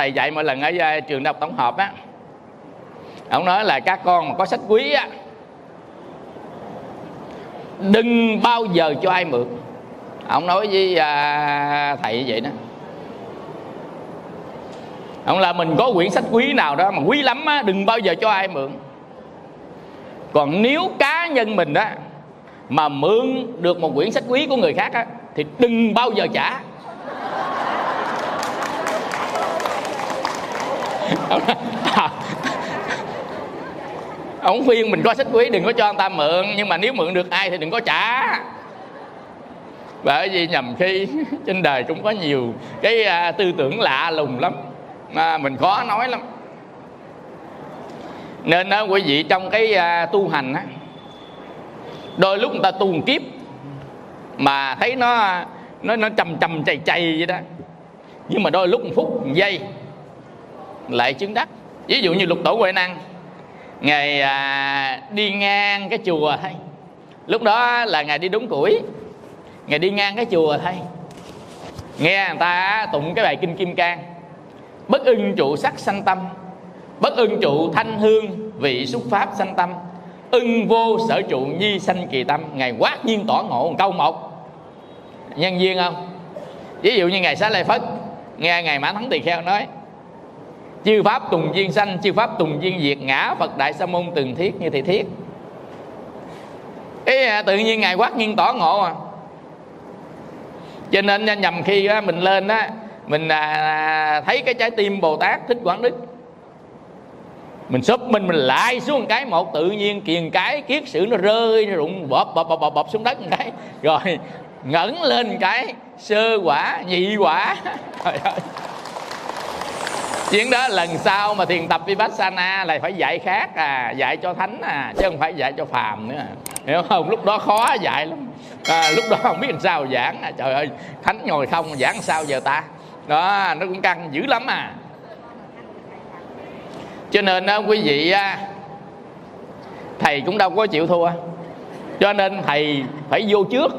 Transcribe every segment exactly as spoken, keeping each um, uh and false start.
thầy dạy mỗi lần ở trường đại học tổng hợp á, ông nói là các con mà có sách quý á, đừng bao giờ cho ai mượn. Ông nói với à, thầy vậy đó. Ông là mình có quyển sách quý nào đó mà quý lắm á, đừng bao giờ cho ai mượn. Còn nếu cá nhân mình á mà mượn được một quyển sách quý của người khác á, thì đừng bao giờ trả. Ông khuyên mình có sách quý đừng có cho người ta mượn, nhưng mà nếu mượn được ai thì đừng có trả. Bởi vì nhầm khi trên đời cũng có nhiều cái uh, tư tưởng lạ lùng lắm mà mình khó nói lắm. Nên đó, quý vị trong cái uh, tu hành á, đôi lúc người ta tu một kiếp mà thấy nó nó nó trầm trầm chày chày vậy đó, nhưng mà đôi lúc một phút một giây lại chứng đắc. Ví dụ như Lục Tổ Huệ Năng, ngài à, đi ngang cái chùa thôi, lúc đó là ngài đi đúng củi, ngài đi ngang cái chùa thôi, nghe người ta tụng cái bài kinh Kim Cang: bất ưng trụ sắc sanh tâm, bất ưng trụ thanh hương vị xúc pháp sanh tâm, ưng vô sở trụ nhi sanh kỳ tâm. Ngài quát nhiên tỏ ngộ một câu một, nhân duyên không? Ví dụ như ngài Xá Lợi Phất, nghe ngài Mã Thắng Tỳ Kheo nói: chư pháp tùng duyên sanh, chư pháp tùng duyên diệt, ngã Phật đại sa môn từng thiết như thị thiết. Ý, tự nhiên ngài quát nhiên tỏ ngộ à. Cho nên nhầm khi mình lên á, mình thấy cái trái tim Bồ Tát Thích Quảng Đức, mình sụp mình mình lại xuống một cái một, tự nhiên kiền cái kiết sử nó rơi, nó rụng bọp bọp bọp bọp, bọp xuống đất một cái, rồi ngẩng lên một cái sơ quả nhị quả. Trời ơi, chuyện đó lần sau mà thiền tập Vipassana là phải dạy khác à, dạy cho thánh à, chứ không phải dạy cho phàm nữa à. Hiểu không? Lúc đó khó dạy lắm à, lúc đó không biết làm sao giảng à. Trời ơi, thánh ngồi không giảng làm sao giờ ta. Đó, nó cũng căng dữ lắm à. Cho nên đó, quý vị, thầy cũng đâu có chịu thua, cho nên thầy phải vô trước.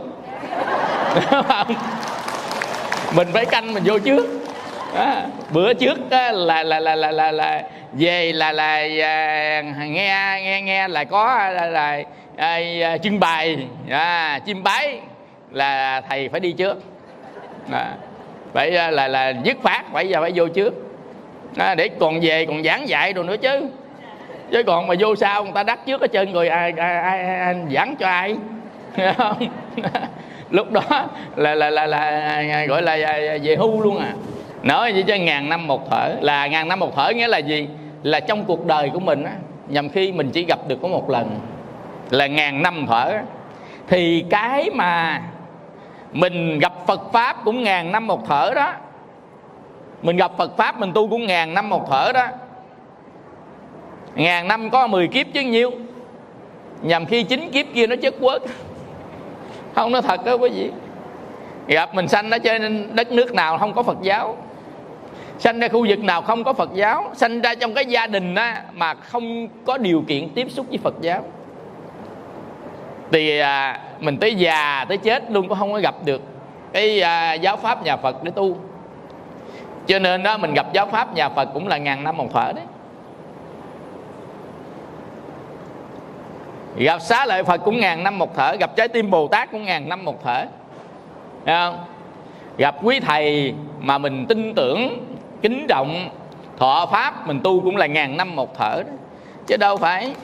Mình phải canh mình vô trước. À, bữa trước á, là, là là là là là về là là à, nghe nghe nghe là có là, là à, trưng bày à, chiêm bái là thầy phải đi trước à, phải là là dứt khoát phải giờ phải vô trước à, để còn về còn giảng dạy rồi nữa chứ. Chứ còn mà vô sau người ta đắc trước hết trơn rồi ai, ai, ai, ai giảng cho ai. Không? Lúc đó là là là là gọi là về hưu luôn à. Nói vậy cho ngàn năm một thở. Là ngàn năm một thở nghĩa là gì? Là trong cuộc đời của mình á, nhằm khi mình chỉ gặp được có một lần, là ngàn năm thở. Thì cái mà mình gặp Phật Pháp cũng ngàn năm một thở đó. Mình gặp Phật Pháp mình tu cũng ngàn năm một thở đó. Ngàn năm có mười kiếp chứ nhiêu. Nhằm khi chín kiếp kia nó chất quất. Không, nó thật đó quý vị. Gặp mình sanh ở trên đất nước nào không có Phật giáo, sanh ra khu vực nào không có Phật giáo, sanh ra trong cái gia đình á, mà không có điều kiện tiếp xúc với Phật giáo, thì à, mình tới già tới chết luôn cũng không có gặp được cái à, giáo pháp nhà Phật để tu. Cho nên đó, mình gặp giáo pháp nhà Phật cũng là ngàn năm một thở đấy. Gặp Xá Lợi Phật cũng ngàn năm một thở, gặp trái tim Bồ Tát cũng ngàn năm một thở. Thấy không? Gặp quý thầy mà mình tin tưởng, kính trọng, thọ pháp mình tu cũng là ngàn năm một thở đó. Chứ đâu phải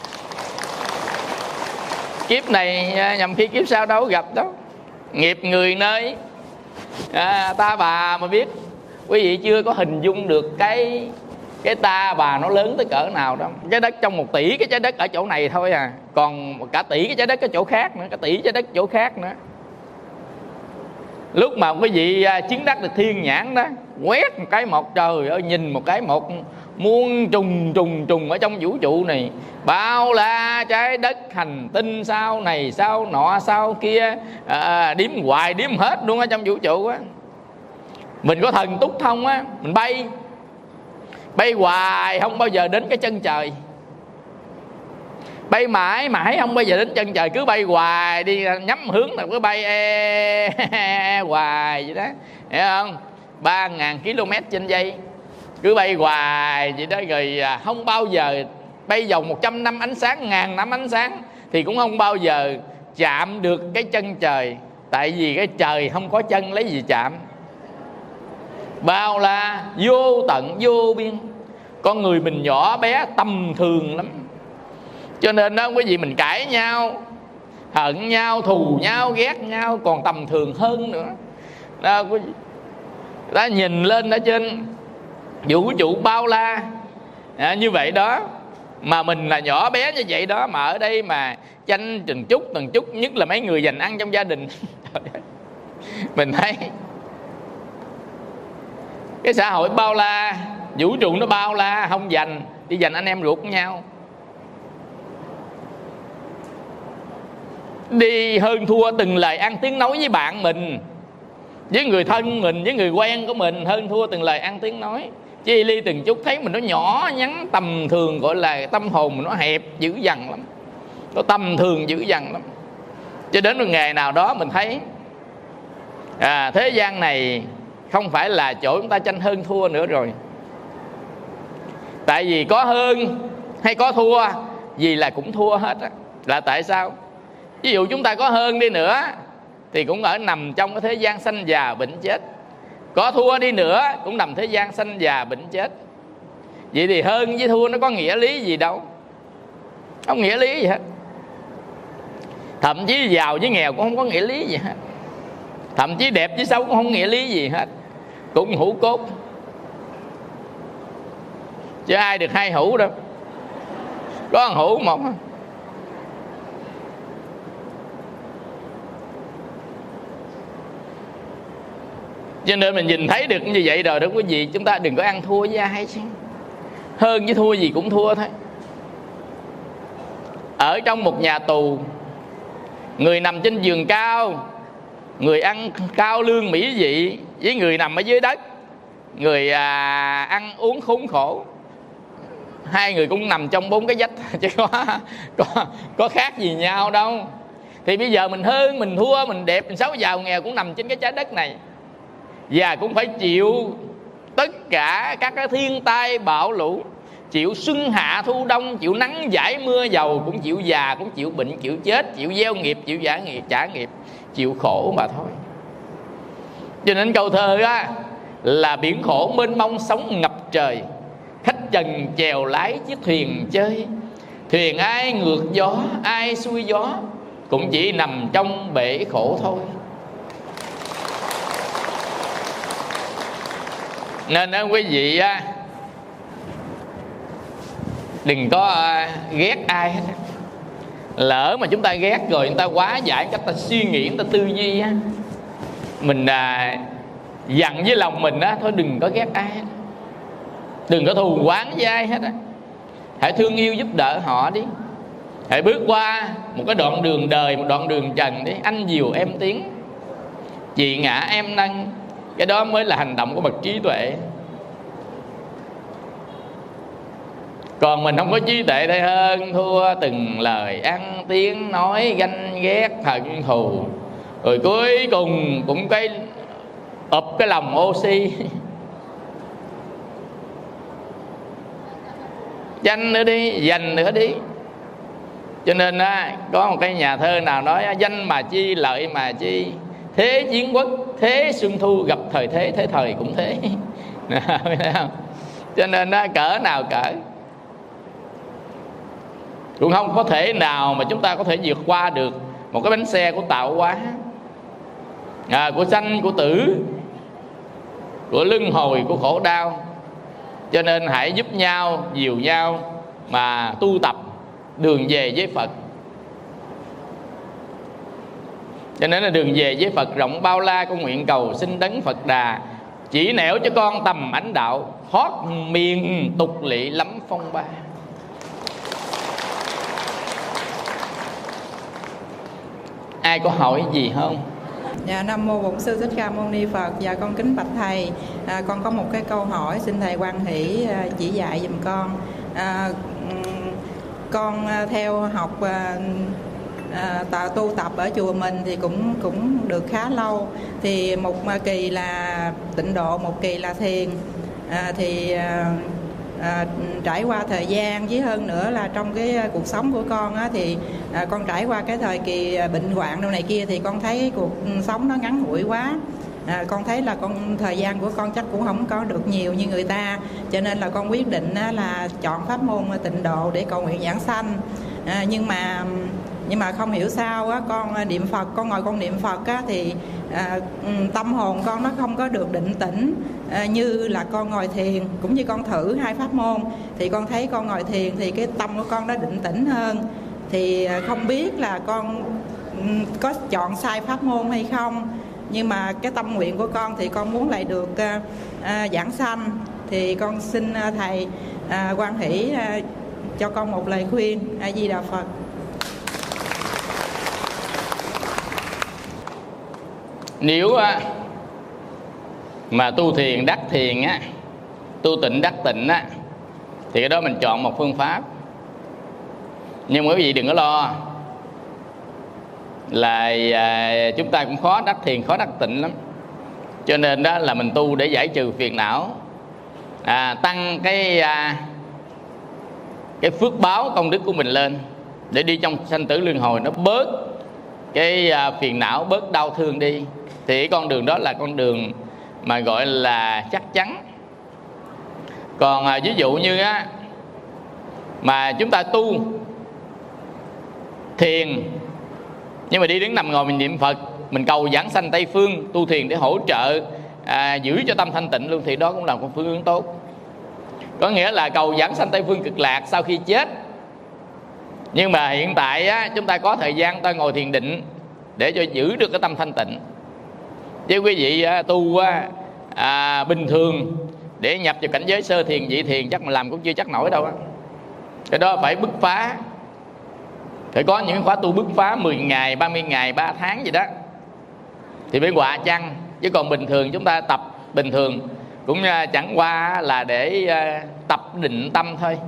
kiếp này nhằm khi kiếp sau đâu gặp đâu. Nghiệp người nơi à, ta bà mà biết. Quý vị chưa có hình dung được cái cái ta bà nó lớn tới cỡ nào đâu. Trái đất trong một tỷ cái trái đất ở chỗ này thôi à, còn cả tỷ cái trái đất ở chỗ khác nữa, cả tỷ trái đất chỗ khác nữa. Lúc mà quý vị chứng đắc được thiên nhãn đó, quét một cái một, trời ơi, nhìn một cái một, muôn trùng trùng trùng ở trong vũ trụ này, bao la trái đất hành tinh sao này sao nọ sao kia, à, điếm hoài điếm hết luôn ở trong vũ trụ á. Mình có thần túc thông á, mình bay bay hoài không bao giờ đến cái chân trời, bay mãi mãi không bao giờ đến chân trời, cứ bay hoài đi, nhắm hướng là cứ bay e, e, e, hoài vậy đó, hiểu không? Ba ngàn km trên giây, cứ bay hoài vậy đó, rồi không bao giờ bay vòng một trăm năm ánh sáng, ngàn năm ánh sáng thì cũng không bao giờ chạm được cái chân trời. Tại vì cái trời không có chân lấy gì chạm. Bao la vô tận vô biên, con người mình nhỏ bé tầm thường lắm. Cho nên đó quý vị, mình cãi nhau, hận nhau, thù nhau, ghét nhau còn tầm thường hơn nữa đó, quý vị. Đó, nhìn lên ở trên vũ trụ bao la à, như vậy đó, mà mình là nhỏ bé như vậy đó, mà ở đây mà tranh từng chút từng chút, nhất là mấy người dành ăn trong gia đình. Mình thấy cái xã hội bao la, vũ trụ nó bao la, không dành, đi dành anh em ruột của nhau, đi hơn thua từng lời ăn tiếng nói với bạn mình, với người thân mình, với người quen của mình, hơn thua từng lời ăn tiếng nói. Chi ly từng chút thấy mình nó nhỏ nhắn tầm thường, gọi là tâm hồn mình nó hẹp dữ dằn lắm, nó tầm thường dữ dằn lắm. Cho đến một ngày nào đó mình thấy à, thế gian này không phải là chỗ chúng ta tranh hơn thua nữa rồi. Tại vì có hơn hay có thua gì là cũng thua hết á. Là tại sao? Ví dụ chúng ta có hơn đi nữa thì cũng ở nằm trong cái thế gian sanh già bệnh chết. Có thua đi nữa cũng nằm thế gian sanh già bệnh chết. Vậy thì hơn với thua nó có nghĩa lý gì đâu, không nghĩa lý gì hết. Thậm chí giàu với nghèo cũng không có nghĩa lý gì hết. Thậm chí đẹp với xấu cũng không nghĩa lý gì hết, cũng hữu cốt. Chứ ai được hai hữu đâu, có một hữu một. Cho nên mình nhìn thấy được như vậy rồi đó quý vị, chúng ta đừng có ăn thua với ai chứ. Hơn với thua gì cũng thua thôi. Ở trong một nhà tù, người nằm trên giường cao, người ăn cao lương mỹ vị, với người nằm ở dưới đất, người à, ăn uống khốn khổ. Hai người cũng nằm trong bốn cái vách, chứ có, có, có khác gì nhau đâu. Thì bây giờ mình hơn, mình thua, mình đẹp, mình xấu, giàu, nghèo cũng nằm trên cái trái đất này, và cũng phải chịu tất cả các cái thiên tai bão lũ, chịu xuân hạ thu đông, chịu nắng giải mưa dầu, cũng chịu già, cũng chịu bệnh, chịu chết, chịu gieo nghiệp, chịu trả nghiệp, trả nghiệp, chịu khổ mà thôi. Cho nên câu thơ á là biển khổ mênh mông sóng ngập trời, khách trần chèo lái chiếc thuyền chơi. Thuyền ai ngược gió, ai xuôi gió, cũng chỉ nằm trong bể khổ thôi. Nên đó quý vị á, đừng có ghét ai hết. Lỡ mà chúng ta ghét rồi, người ta quá giải cách ta suy nghĩ, người ta tư duy á, mình à, giận với lòng mình á, thôi đừng có ghét ai hết, đừng có thù oán với ai hết á. Hãy thương yêu giúp đỡ họ đi. Hãy bước qua một cái đoạn đường đời, một đoạn đường trần đi. Anh dìu em tiến, chị ngã em nâng. Cái đó mới là hành động của bậc trí tuệ. Còn mình không có trí tuệ thì hơn thua từng lời ăn tiếng nói, ganh ghét hận thù, rồi cuối cùng cũng cái ụp cái lòng oxy. Danh nữa đi, dành nữa đi. Cho nên á, có một cái nhà thơ nào nói danh mà chi, lợi mà chi, thế chiến quốc, thế xuân thu, gặp thời thế, thế thời cũng thế. Cho nên á, cỡ nào cỡ cũng không có thể nào mà chúng ta có thể vượt qua được một cái bánh xe của tạo hóa, à, của sanh, của tử, của luân hồi, của khổ đau. Cho nên hãy giúp nhau, dìu nhau mà tu tập đường về với Phật. Cho nên là đường về với Phật rộng bao la, con nguyện cầu xin đấng Phật Đà chỉ nẻo cho con tầm ánh đạo, thoát miền tục lỵ lắm phong ba. Ai có hỏi gì không? Dạ, Nam mô Bổn Sư Thích Ca Mâu Ni Phật. Dạ, con kính bạch thầy, à, con có một cái câu hỏi xin thầy quan hỷ à, chỉ dạy giùm con. À, con à, theo học à, à, tạ tu tập ở chùa mình thì cũng cũng được khá lâu. Thì một kỳ là tịnh độ, một kỳ là thiền. à, thì à, à, trải qua thời gian, với hơn nữa là trong cái cuộc sống của con á, thì à, con trải qua cái thời kỳ bệnh hoạn đâu này kia, thì con thấy cuộc sống nó ngắn ngủi quá. À, con thấy là con thời gian của con chắc cũng không có được nhiều như người ta, cho nên là con quyết định á, là chọn pháp môn tịnh độ để cầu nguyện giảng sanh. À, nhưng mà nhưng mà không hiểu sao á, con niệm Phật, con ngồi con niệm Phật á, thì à, tâm hồn con nó không có được định tĩnh à, như là con ngồi thiền. Cũng như con thử hai pháp môn thì con thấy con ngồi thiền thì cái tâm của con nó định tĩnh hơn. Thì không biết là con có chọn sai pháp môn hay không, nhưng mà cái tâm nguyện của con thì con muốn lại được à, à, giảng sanh. Thì con xin à, thầy à, hoan hỷ à, cho con một lời khuyên. A Di Đà Phật. Nếu á, mà tu thiền đắc thiền á, tu tịnh đắc tịnh á, thì cái đó mình chọn một phương pháp. Nhưng mà quý vị đừng có lo là à, chúng ta cũng khó đắc thiền, khó đắc tịnh lắm. Cho nên đó là mình tu để giải trừ phiền não, à, tăng cái à, cái phước báo công đức của mình lên, để đi trong sanh tử luân hồi nó bớt cái à, phiền não, bớt đau thương đi. Thì con đường đó là con đường mà gọi là chắc chắn. Còn à, ví dụ như á, mà chúng ta tu thiền nhưng mà đi đứng nằm ngồi mình niệm Phật, mình cầu giảng sanh Tây Phương, tu thiền để hỗ trợ à, giữ cho tâm thanh tịnh luôn, thì đó cũng là một phương hướng tốt. Có nghĩa là cầu giảng sanh Tây Phương cực lạc sau khi chết. Nhưng mà hiện tại á, chúng ta có thời gian ta ngồi thiền định để cho giữ được cái tâm thanh tịnh. Chứ quý vị á, tu á, à, bình thường để nhập vào cảnh giới sơ thiền, vị thiền chắc mà làm cũng chưa chắc nổi đâu á. Cái đó phải bứt phá, phải có những khóa tu bứt phá mười ngày, ba mươi ngày, ba tháng gì đó thì mới quả chăng. Chứ còn bình thường chúng ta tập bình thường cũng chẳng qua là để tập định tâm thôi.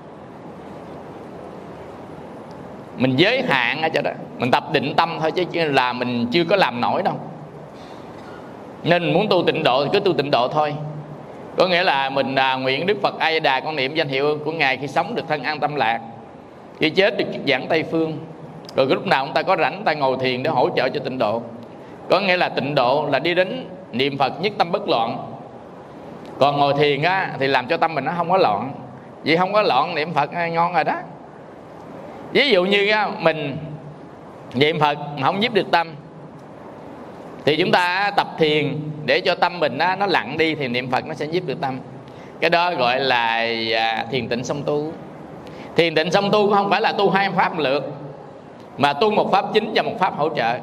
Mình giới hạn ở chỗ đó, mình tập định tâm thôi, chứ là mình chưa có làm nổi đâu. Nên mình muốn tu tịnh độ thì cứ tu tịnh độ thôi. Có nghĩa là mình à, nguyện Đức Phật A Di Đà, con niệm danh hiệu của Ngài khi sống được thân an tâm lạc, khi chết được giảng Tây Phương. Rồi cái lúc nào chúng ta có rảnh ta ngồi thiền để hỗ trợ cho tịnh độ. Có nghĩa là tịnh độ là đi đến niệm Phật nhất tâm bất loạn. Còn ngồi thiền á, thì làm cho tâm mình nó không có loạn. Vì không có loạn niệm Phật ngon rồi đó. Ví dụ như á, mình niệm Phật mà không nhiếp được tâm, thì chúng ta tập thiền để cho tâm mình nó, nó lặng đi, thì niệm Phật nó sẽ nhiếp được tâm. Cái đó gọi là à, thiền tịnh song tu. Thiền tịnh song tu không phải là tu hai pháp lượt, mà tu một pháp chính và một pháp hỗ trợ.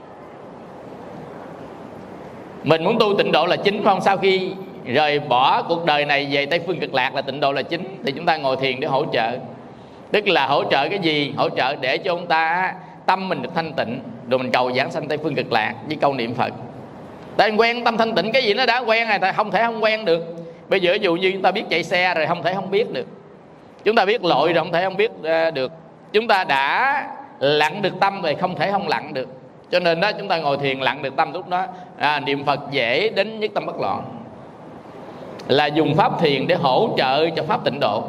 Mình muốn tu tịnh độ là chính, không? Sau khi rời bỏ cuộc đời này về Tây Phương Cực Lạc là tịnh độ là chính, thì chúng ta ngồi thiền để hỗ trợ. Tức là hỗ trợ cái gì? Hỗ trợ để cho chúng ta tâm mình được thanh tịnh, rồi mình cầu giảng sanh Tây Phương Cực Lạc với câu niệm Phật. Tại quen tâm thanh tịnh, cái gì nó đã quen rồi, ta không thể không quen được. Bây giờ ví dụ như chúng ta biết chạy xe rồi không thể không biết được, chúng ta biết lội rồi không thể không biết uh, được, chúng ta đã lặng được tâm rồi không thể không lặng được. Cho nên đó chúng ta ngồi thiền lặng được tâm, lúc đó à, niệm Phật dễ đến nhất tâm bất loạn. Là dùng pháp thiền để hỗ trợ cho pháp tịnh độ.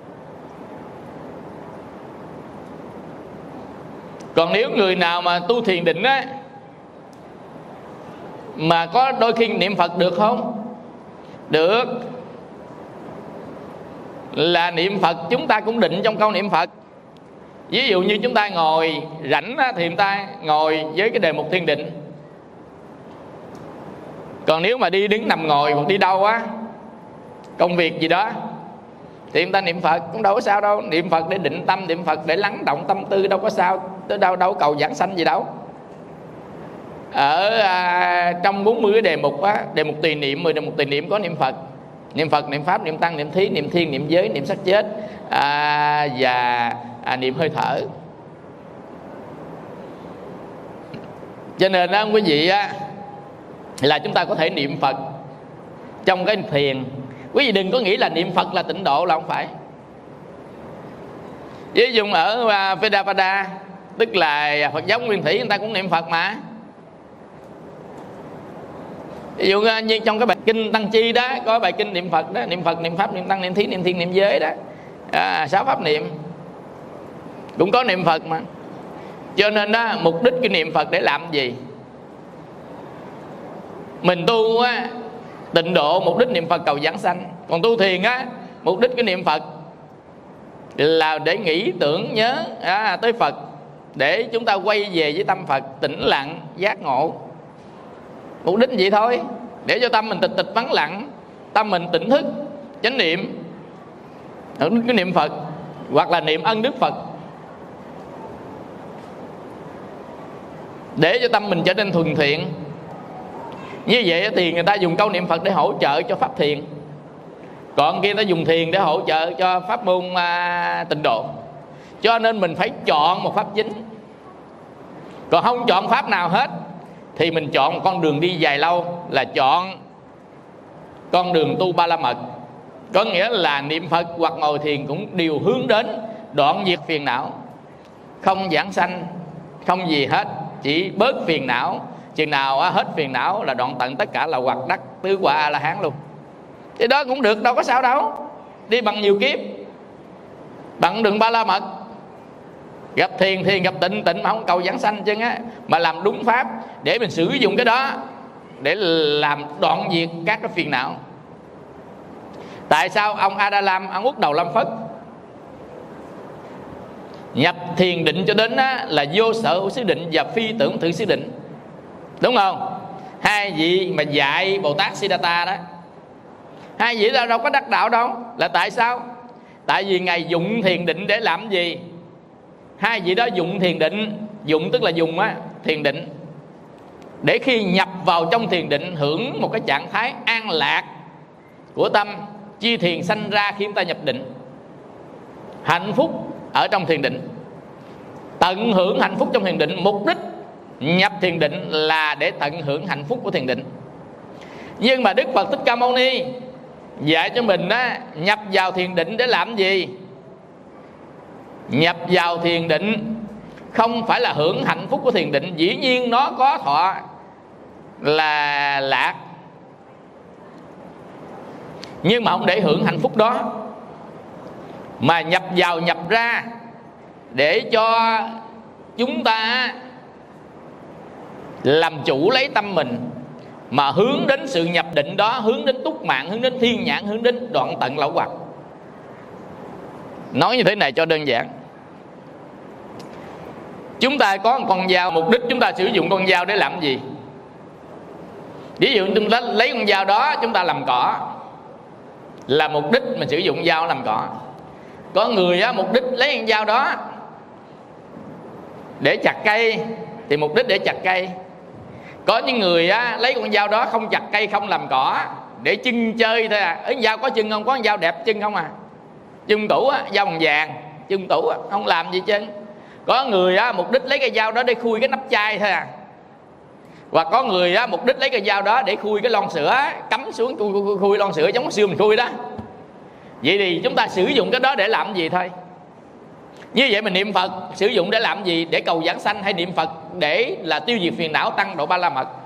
Còn nếu người nào mà tu thiền định á, mà có đôi khi niệm Phật được không? Được. Là niệm Phật chúng ta cũng định trong câu niệm Phật. Ví dụ như chúng ta ngồi rảnh á, thì chúng ta ngồi với cái đề mục thiền định. Còn nếu mà đi đứng nằm ngồi hoặc đi đâu á, công việc gì đó, thì chúng ta niệm Phật cũng đâu có sao đâu. Niệm Phật để định tâm, niệm Phật để lắng động tâm tư, đâu có sao, tới đâu đâu cầu giảng sanh gì đâu. Ở à, trong bốn mươi cái đề mục á, đề mục tùy niệm, mười đề mục tùy niệm có niệm Phật. Niệm Phật, niệm Pháp, niệm Tăng, niệm Thí, niệm Thiên, niệm Giới, niệm sắc chết à, và à, niệm hơi thở. Cho nên đó quý vị á, là chúng ta có thể niệm Phật trong cái thiền. Quý vị đừng có nghĩ là niệm Phật là tịnh độ, là không phải. Ví dụ ở uh, Theravada, tức là Phật giáo Nguyên Thủy, người ta cũng niệm Phật mà. Ví dụ như trong cái bài kinh Tăng Chi đó, có bài kinh niệm Phật đó, niệm Phật, niệm Pháp, niệm Tăng, niệm Thí, niệm Thiên, niệm Giới đó, à, sáu pháp niệm cũng có niệm Phật mà. Cho nên đó, mục đích cái niệm Phật để làm gì? Mình tu á, tịnh độ mục đích niệm Phật cầu giảng sanh. Còn tu thiền á, mục đích cái niệm Phật là để nghĩ tưởng nhớ à, tới Phật, để chúng ta quay về với tâm Phật, tĩnh lặng giác ngộ. Mục đích vậy thôi, để cho tâm mình tịch tịch vắng lặng, tâm mình tỉnh thức chánh niệm, cái niệm Phật hoặc là niệm ân đức Phật, để cho tâm mình trở nên thuần thiện. Như vậy thì người ta dùng câu niệm Phật để hỗ trợ cho pháp thiền, còn kia ta dùng thiền để hỗ trợ cho pháp môn à, tịnh độ. Cho nên mình phải chọn một pháp chính. Còn không chọn pháp nào hết thì mình chọn một con đường đi dài lâu, là chọn con đường tu Ba La Mật. Có nghĩa là niệm Phật hoặc ngồi thiền cũng đều hướng đến đoạn diệt phiền não, không giảng sanh, không gì hết, chỉ bớt phiền não. Chừng nào hết phiền não là đoạn tận tất cả là hoặc đắc tứ quả A La Hán luôn. Thì đó cũng được, đâu có sao đâu. Đi bằng nhiều kiếp, bằng đường Ba La Mật, gặp thiền thiền, gặp tịnh tịnh mà không cầu giảng sanh chứ á, mà làm đúng pháp để mình sử dụng cái đó để làm đoạn diệt các cái phiền não. Tại sao ông A Đà Lam, ông Úc Đầu Lâm Phất nhập thiền định cho đến á, là vô sở hữu xứ định và phi tưởng thử xứ định, đúng không? Hai vị mà dạy Bồ Tát Siddhartha đó, hai vị đó đâu có đắc đạo đâu. Là tại sao? Tại vì Ngài dụng thiền định để làm gì? Hai vị đó dụng thiền định, dụng tức là dùng á, thiền định để khi nhập vào trong thiền định hưởng một cái trạng thái an lạc của tâm. Chi thiền sanh ra khi chúng ta nhập định, hạnh phúc ở trong thiền định, tận hưởng hạnh phúc trong thiền định. Mục đích nhập thiền định là để tận hưởng hạnh phúc của thiền định. Nhưng mà Đức Phật Thích Ca Mâu Ni dạy cho mình á, nhập vào thiền định để làm gì? Nhập vào thiền định không phải là hưởng hạnh phúc của thiền định. Dĩ nhiên nó có thọ là lạc, nhưng mà không để hưởng hạnh phúc đó, mà nhập vào nhập ra để cho chúng ta làm chủ lấy tâm mình, mà hướng đến sự nhập định đó, hướng đến túc mạng, hướng đến thiên nhãn, hướng đến đoạn tận lậu hoặc. Nói như thế này cho đơn giản. Chúng ta có một con dao, mục đích chúng ta sử dụng con dao để làm gì? Ví dụ chúng ta lấy con dao đó chúng ta làm cỏ, là mục đích mình sử dụng dao làm cỏ. Có người á, mục đích lấy con dao đó để chặt cây thì mục đích để chặt cây. Có những người á, lấy con dao đó không chặt cây, không làm cỏ, để chân chơi thôi à. Ở dao có chân không? Có con dao đẹp chân không à? Chân tủ á, dao bằng vàng, chân tủ á, không làm gì chân. Có người á, mục đích lấy cái dao đó để khui cái nắp chai thôi à. Hoặc có người á, mục đích lấy cái dao đó để khui cái lon sữa, cắm xuống khui, khui, khui lon sữa giống cái xưa mình khui đó. Vậy thì chúng ta sử dụng cái đó để làm gì thôi. Như vậy mình niệm Phật sử dụng để làm gì? Để cầu giảng sanh, hay niệm Phật để là tiêu diệt phiền não, tăng độ Ba La Mật?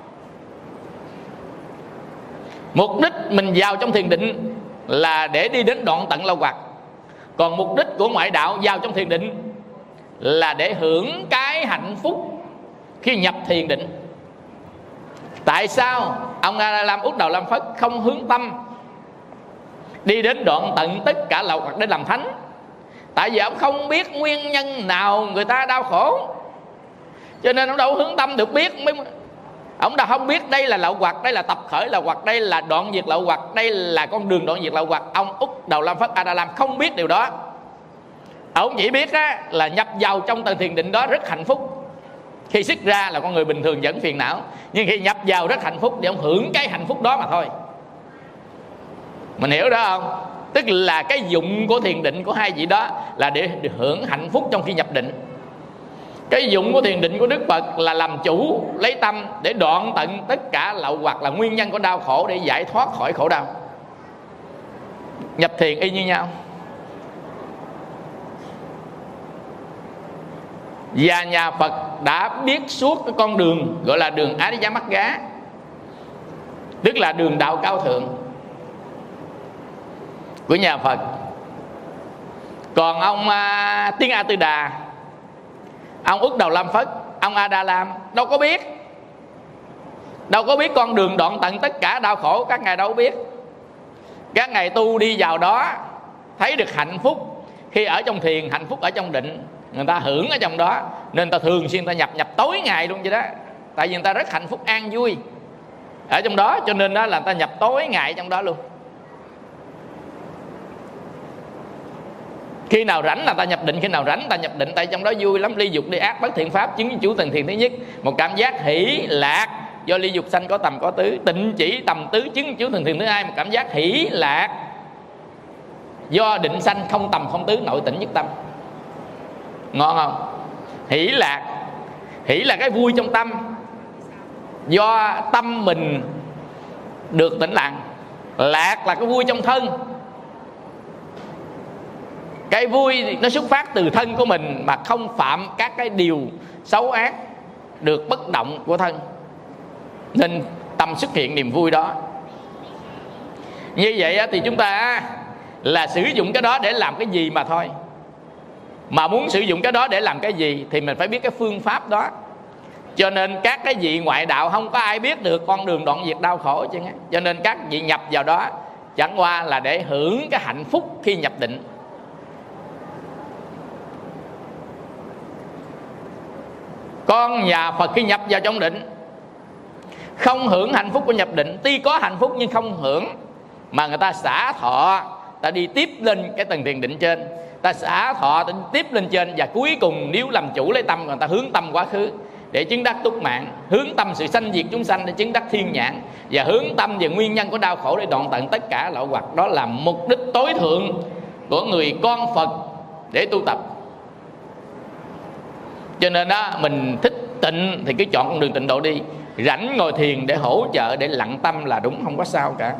Mục đích mình vào trong thiền định là để đi đến đoạn tận lậu hoặc. Còn mục đích của ngoại đạo vào trong thiền định là để hưởng cái hạnh phúc khi nhập thiền định. Tại sao ông A La Lam Úc Đầu Lam Phất không hướng tâm đi đến đoạn tận tất cả lậu hoặc để làm thánh? Tại vì ông không biết nguyên nhân nào người ta đau khổ, cho nên ông đâu hướng tâm được biết. Ông đã không biết đây là lậu hoặc, đây là tập khởi lậu hoặc, đây là đoạn diệt lậu hoặc, đây là con đường đoạn diệt lậu hoặc. Ông Úc Đầu Lam Phất A Đà Lam không biết điều đó. Ông chỉ biết á, là nhập vào trong tầng thiền định đó rất hạnh phúc, khi xuất ra là con người bình thường vẫn phiền não, nhưng khi nhập vào rất hạnh phúc để ông hưởng cái hạnh phúc đó mà thôi. Mình hiểu đó không? Tức là cái dụng của thiền định của hai vị đó là để hưởng hạnh phúc trong khi nhập định. Cái dụng của thiền định của Đức Phật là làm chủ lấy tâm để đoạn tận tất cả lậu hoặc, là nguyên nhân của đau khổ, để giải thoát khỏi khổ đau. Nhập thiền y như nhau. Và nhà Phật đã biết suốt cái con đường gọi là đường Á Di Đà Mắc Gá, tức là đường đạo cao thượng của nhà Phật. Còn ông à, Tiên A Tư Đà, ông Úc Đầu Lam Phất, ông A Đa Lam đâu có biết, đâu có biết con đường đoạn tận tất cả đau khổ. Các ngài đâu biết. Các ngài tu đi vào đó thấy được hạnh phúc khi ở trong thiền, hạnh phúc ở trong định, người ta hưởng ở trong đó, nên ta thường xuyên ta nhập nhập tối ngày luôn vậy đó. Tại vì người ta rất hạnh phúc an vui ở trong đó, cho nên đó là người ta nhập tối ngày trong đó luôn. Khi nào rảnh là ta nhập định, khi nào rảnh ta nhập định. Tại trong đó vui lắm. Ly dục ly ác bất thiện pháp, chứng chủ tầng thiền thứ nhất. Một cảm giác hỷ lạc do ly dục sanh có tầm có tứ. Tịnh chỉ tầm tứ, chứng chủ tầng thiền thứ hai. Một cảm giác hỷ lạc do định sanh không tầm không tứ, nội tĩnh nhất tâm. Ngon không? Hỷ lạc, hỷ là cái vui trong tâm, do tâm mình được tĩnh lặng. Lạc là cái vui trong thân, cái vui nó xuất phát từ thân của mình mà không phạm các cái điều xấu ác, được bất động của thân, nên tâm xuất hiện niềm vui đó. Như vậy thì chúng ta là sử dụng cái đó để làm cái gì mà thôi. Mà muốn sử dụng cái đó để làm cái gì thì mình phải biết cái phương pháp đó. Cho nên các cái vị ngoại đạo không có ai biết được con đường đoạn diệt đau khổ chứ. Cho nên các vị nhập vào đó chẳng qua là để hưởng cái hạnh phúc khi nhập định. Con nhà Phật khi nhập vào trong định không hưởng hạnh phúc của nhập định. Tuy có hạnh phúc nhưng không hưởng, mà người ta xả thọ, ta đi tiếp lên cái tầng thiền định trên, ta xả thọ, ta tiếp lên trên. Và cuối cùng nếu làm chủ lấy tâm, người ta hướng tâm quá khứ để chứng đắc túc mạng, hướng tâm sự sanh diệt chúng sanh để chứng đắc thiên nhãn, và hướng tâm về nguyên nhân của đau khổ để đoạn tận tất cả lậu hoặc. Đó là mục đích tối thượng của người con Phật để tu tập. Cho nên đó, mình thích tịnh thì cứ chọn con đường tịnh độ đi. Rảnh ngồi thiền để hỗ trợ, để lặng tâm là đúng, không có sao cả.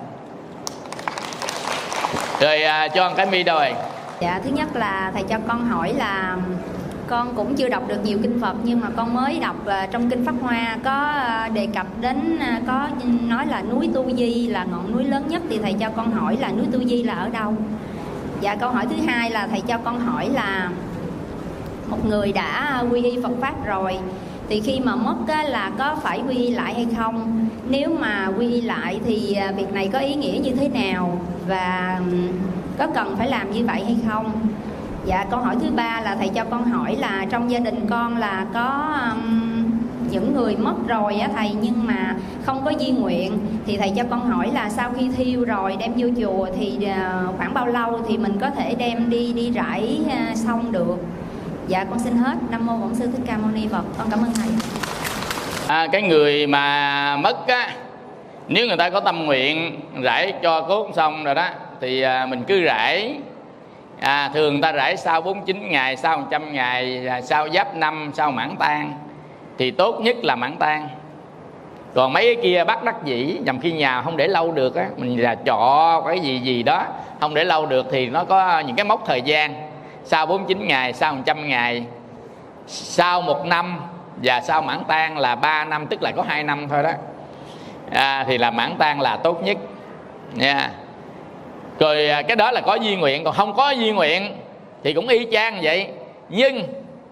Rồi à, cho cái mi đâu rồi? Dạ, thứ nhất là thầy cho con hỏi là con cũng chưa đọc được nhiều kinh Phật, nhưng mà con mới đọc uh, trong kinh Pháp Hoa có uh, đề cập đến uh, có nói là núi Tu Di là ngọn núi lớn nhất. Thì thầy cho con hỏi là núi Tu Di là ở đâu? Dạ, câu hỏi thứ hai là thầy cho con hỏi là một người đã quy y Phật Pháp rồi thì khi mà mất á, là có phải quy y lại hay không? Nếu mà quy y lại thì việc này có ý nghĩa như thế nào, và có cần phải làm như vậy hay không? Dạ, câu hỏi thứ ba là thầy cho con hỏi là trong gia đình con là có um, những người mất rồi á thầy, nhưng mà không có di nguyện, thì thầy cho con hỏi là sau khi thiêu rồi đem vô chùa thì uh, khoảng bao lâu thì mình có thể đem đi đi rải uh, xong được? Dạ, con xin hết. Nam mô Bổn Sư Thích Ca Mâu Ni Phật. Con cảm ơn thầy. À, cái người mà mất á, nếu người ta có tâm nguyện rải cho cốt xong rồi đó thì à, mình cứ rải. À, thường người ta rải sau bốn mươi chín ngày, sau một trăm ngày, sau giáp năm, sau mãn tang. Thì tốt nhất là mãn tang. Còn mấy cái kia bắt đắc dĩ, nhằm khi nhà không để lâu được á, mình là trọ cái gì gì đó không để lâu được thì nó có những cái mốc thời gian. Sau bốn mươi chín ngày, sau một trăm ngày, sau một năm và sau mãn tang là ba năm, tức là có hai năm thôi đó. À, thì là mãn tang là tốt nhất nha. Yeah. Rồi cái đó là có duy nguyện. Còn không có duy nguyện thì cũng y chang vậy. Nhưng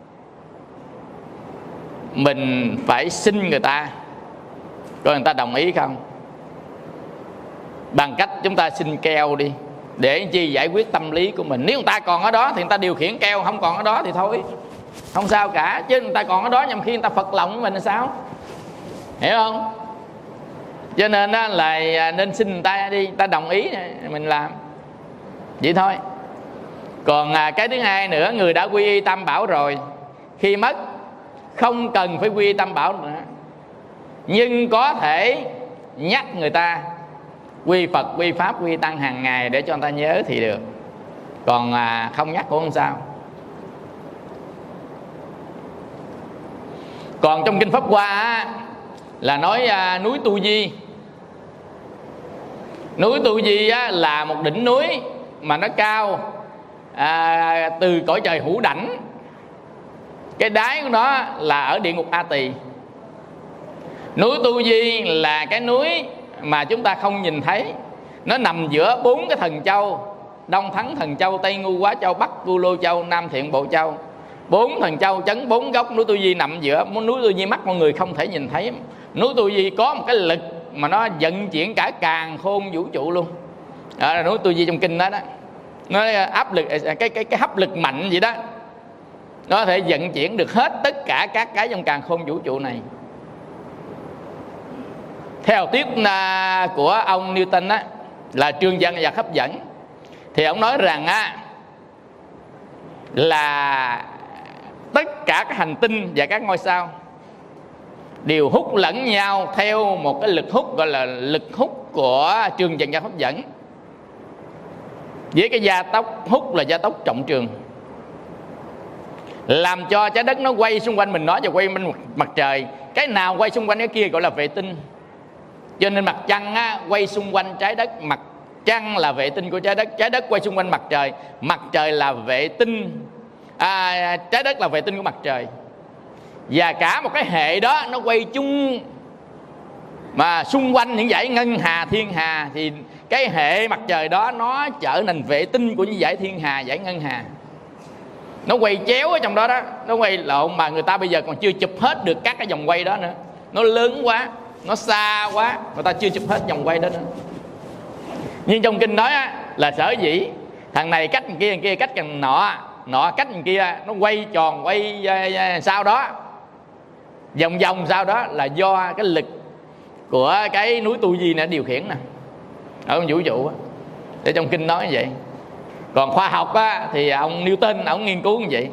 mình phải xin người ta coi người ta đồng ý không. Bằng cách chúng ta xin keo đi, để chi giải quyết tâm lý của mình. Nếu người ta còn ở đó thì người ta điều khiển keo, không còn ở đó thì thôi, không sao cả. Chứ người ta còn ở đó nhằm khi người ta phật lòng của mình là sao, hiểu không? Cho nên đó là nên xin người ta đi, người ta đồng ý mình làm vậy thôi. Còn cái thứ hai nữa, người đã quy y Tam Bảo rồi, khi mất không cần phải quy y Tam Bảo nữa, nhưng có thể nhắc người ta quy Phật, quy Pháp, quy Tăng hàng ngày để cho người ta nhớ thì được. Còn à, không nhắc cũng không sao. Còn trong kinh Pháp Hoa á, là nói à, núi Tu Di. Núi Tu Di á, là một đỉnh núi mà nó cao à, từ cõi trời Hữu Đảnh. Cái đáy của nó là ở địa ngục A Tỳ. Núi Tu Di là cái núi mà chúng ta không nhìn thấy. Nó nằm giữa bốn cái thần châu: Đông Thắng Thần Châu, Tây Ngu Quá Châu, Bắc Cù Lô Châu, Nam Thiện Bộ Châu. Bốn thần châu chấn bốn góc. Núi Tu Di nằm giữa. Núi Tu Di mắt mọi người không thể nhìn thấy. Núi Tu Di có một cái lực mà nó vận chuyển cả càn khôn vũ trụ luôn. Đó là núi Tu Di trong kinh đó đó. Nó áp lực, cái cái cái hấp lực mạnh vậy đó, nó có thể vận chuyển được hết tất cả các cái trong càn khôn vũ trụ này. Theo thuyết của ông Newton á, là trường dẫn và hấp dẫn, thì ông nói rằng á là tất cả các hành tinh và các ngôi sao đều hút lẫn nhau theo một cái lực hút gọi là lực hút của trường dẫn và hấp dẫn, với cái gia tốc hút là gia tốc trọng trường, làm cho trái đất nó quay xung quanh mình nó và quay bên mặt trời. Cái nào quay xung quanh cái kia gọi là vệ tinh. Cho nên mặt trăng á, quay xung quanh trái đất, mặt trăng là vệ tinh của trái đất. Trái đất quay xung quanh mặt trời, mặt trời là vệ tinh, à, trái đất là vệ tinh của mặt trời. Và cả một cái hệ đó nó quay chung mà xung quanh những dải ngân hà thiên hà, thì cái hệ mặt trời đó nó trở thành vệ tinh của những dải thiên hà, dải ngân hà. Nó quay chéo ở trong đó đó, nó quay lộn mà người ta bây giờ còn chưa chụp hết được các cái vòng quay đó nữa. Nó lớn quá, nó xa quá, người ta chưa chụp hết vòng quay đó nữa. Nhưng trong kinh nói á, là sở dĩ thằng này cách thằng kia, thằng kia cách thằng nọ, nọ cách thằng kia, nó quay tròn quay sau đó, vòng vòng sau đó, là do cái lực của cái núi Tu Di này điều khiển nè, ở trong vũ trụ á. Để trong kinh nói như vậy. Còn khoa học á, thì ông Newton ông nghiên cứu như vậy.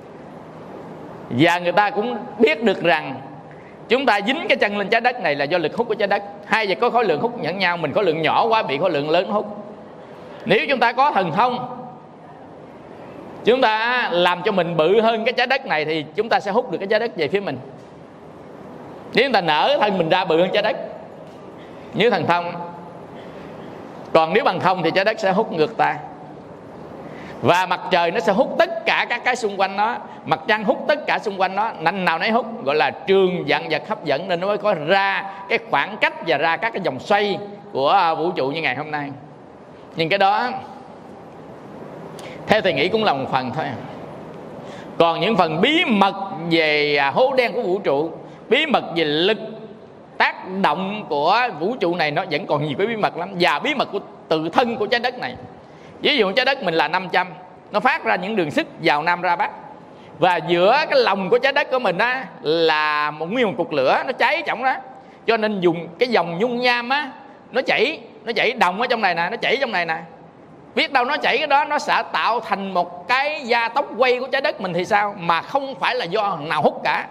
Và người ta cũng biết được rằng chúng ta dính cái chân lên trái đất này là do lực hút của trái đất. Hai vật có khối lượng hút nhận nhau, mình khối lượng nhỏ quá bị khối lượng lớn hút. Nếu chúng ta có thần thông, chúng ta làm cho mình bự hơn cái trái đất này, thì chúng ta sẽ hút được cái trái đất về phía mình. Nếu chúng ta nở thân mình ra bự hơn trái đất, nếu thần thông. Còn nếu bằng không thì trái đất sẽ hút ngược ta. Và mặt trời nó sẽ hút tất cả các cái xung quanh nó, mặt trăng hút tất cả xung quanh nó, nành nào nấy hút, gọi là trường dẫn vật hấp dẫn. Nên nó mới có ra cái khoảng cách và ra các cái vòng xoay của vũ trụ như ngày hôm nay. Nhưng cái đó theo thầy nghĩ cũng là một phần thôi. Còn những phần bí mật về hố đen của vũ trụ, bí mật về lực tác động của vũ trụ này, nó vẫn còn nhiều cái bí mật lắm. Và bí mật của tự thân của trái đất này. Ví dụ trái đất mình là năm trăm, nó phát ra những đường sức vào Nam ra Bắc. Và giữa cái lòng của trái đất của mình á, là một nguyên một cục lửa, nó cháy trọng đó. Cho nên dùng cái dòng nhung nham á, nó chảy, nó chảy đồng ở trong này nè, nó chảy trong này nè. Biết đâu nó chảy cái đó, nó sẽ tạo thành một cái gia tốc quay của trái đất mình thì sao? Mà không phải là do nào hút cả.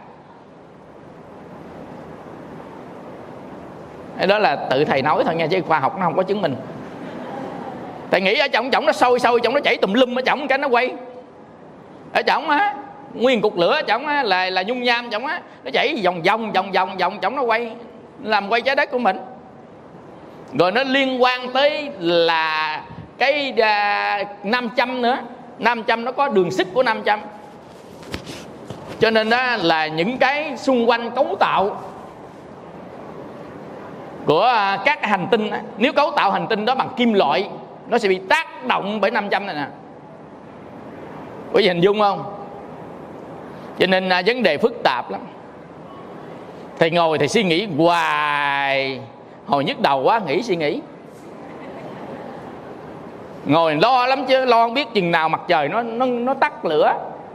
Đó là tự thầy nói thôi nha, chứ khoa học nó không có chứng minh. Thầy nghĩ ở trong trọng nó sôi sôi, trong nó chảy tùm lum, ở trong cái nó quay. Ở trong á, nguyên cục lửa ở trong á là là nhung nham, trong á nó chảy vòng vòng vòng vòng vòng, trong nó quay, làm quay trái đất của mình. Rồi nó liên quan tới là cái uh, năm trăm nữa. năm trăm nó có đường sức của năm trăm. Cho nên đó là những cái xung quanh cấu tạo của uh, các hành tinh á, nếu cấu tạo hành tinh đó bằng kim loại, nó sẽ bị tác động bởi năm trăm này nè. Có gì hình dung không? Cho nên uh, vấn đề phức tạp lắm. Thầy ngồi thầy suy nghĩ hoài, hồi nhức đầu quá, nghĩ suy nghĩ. Ngồi lo lắm chứ, lo không biết chừng nào mặt trời nó nó nó tắt lửa.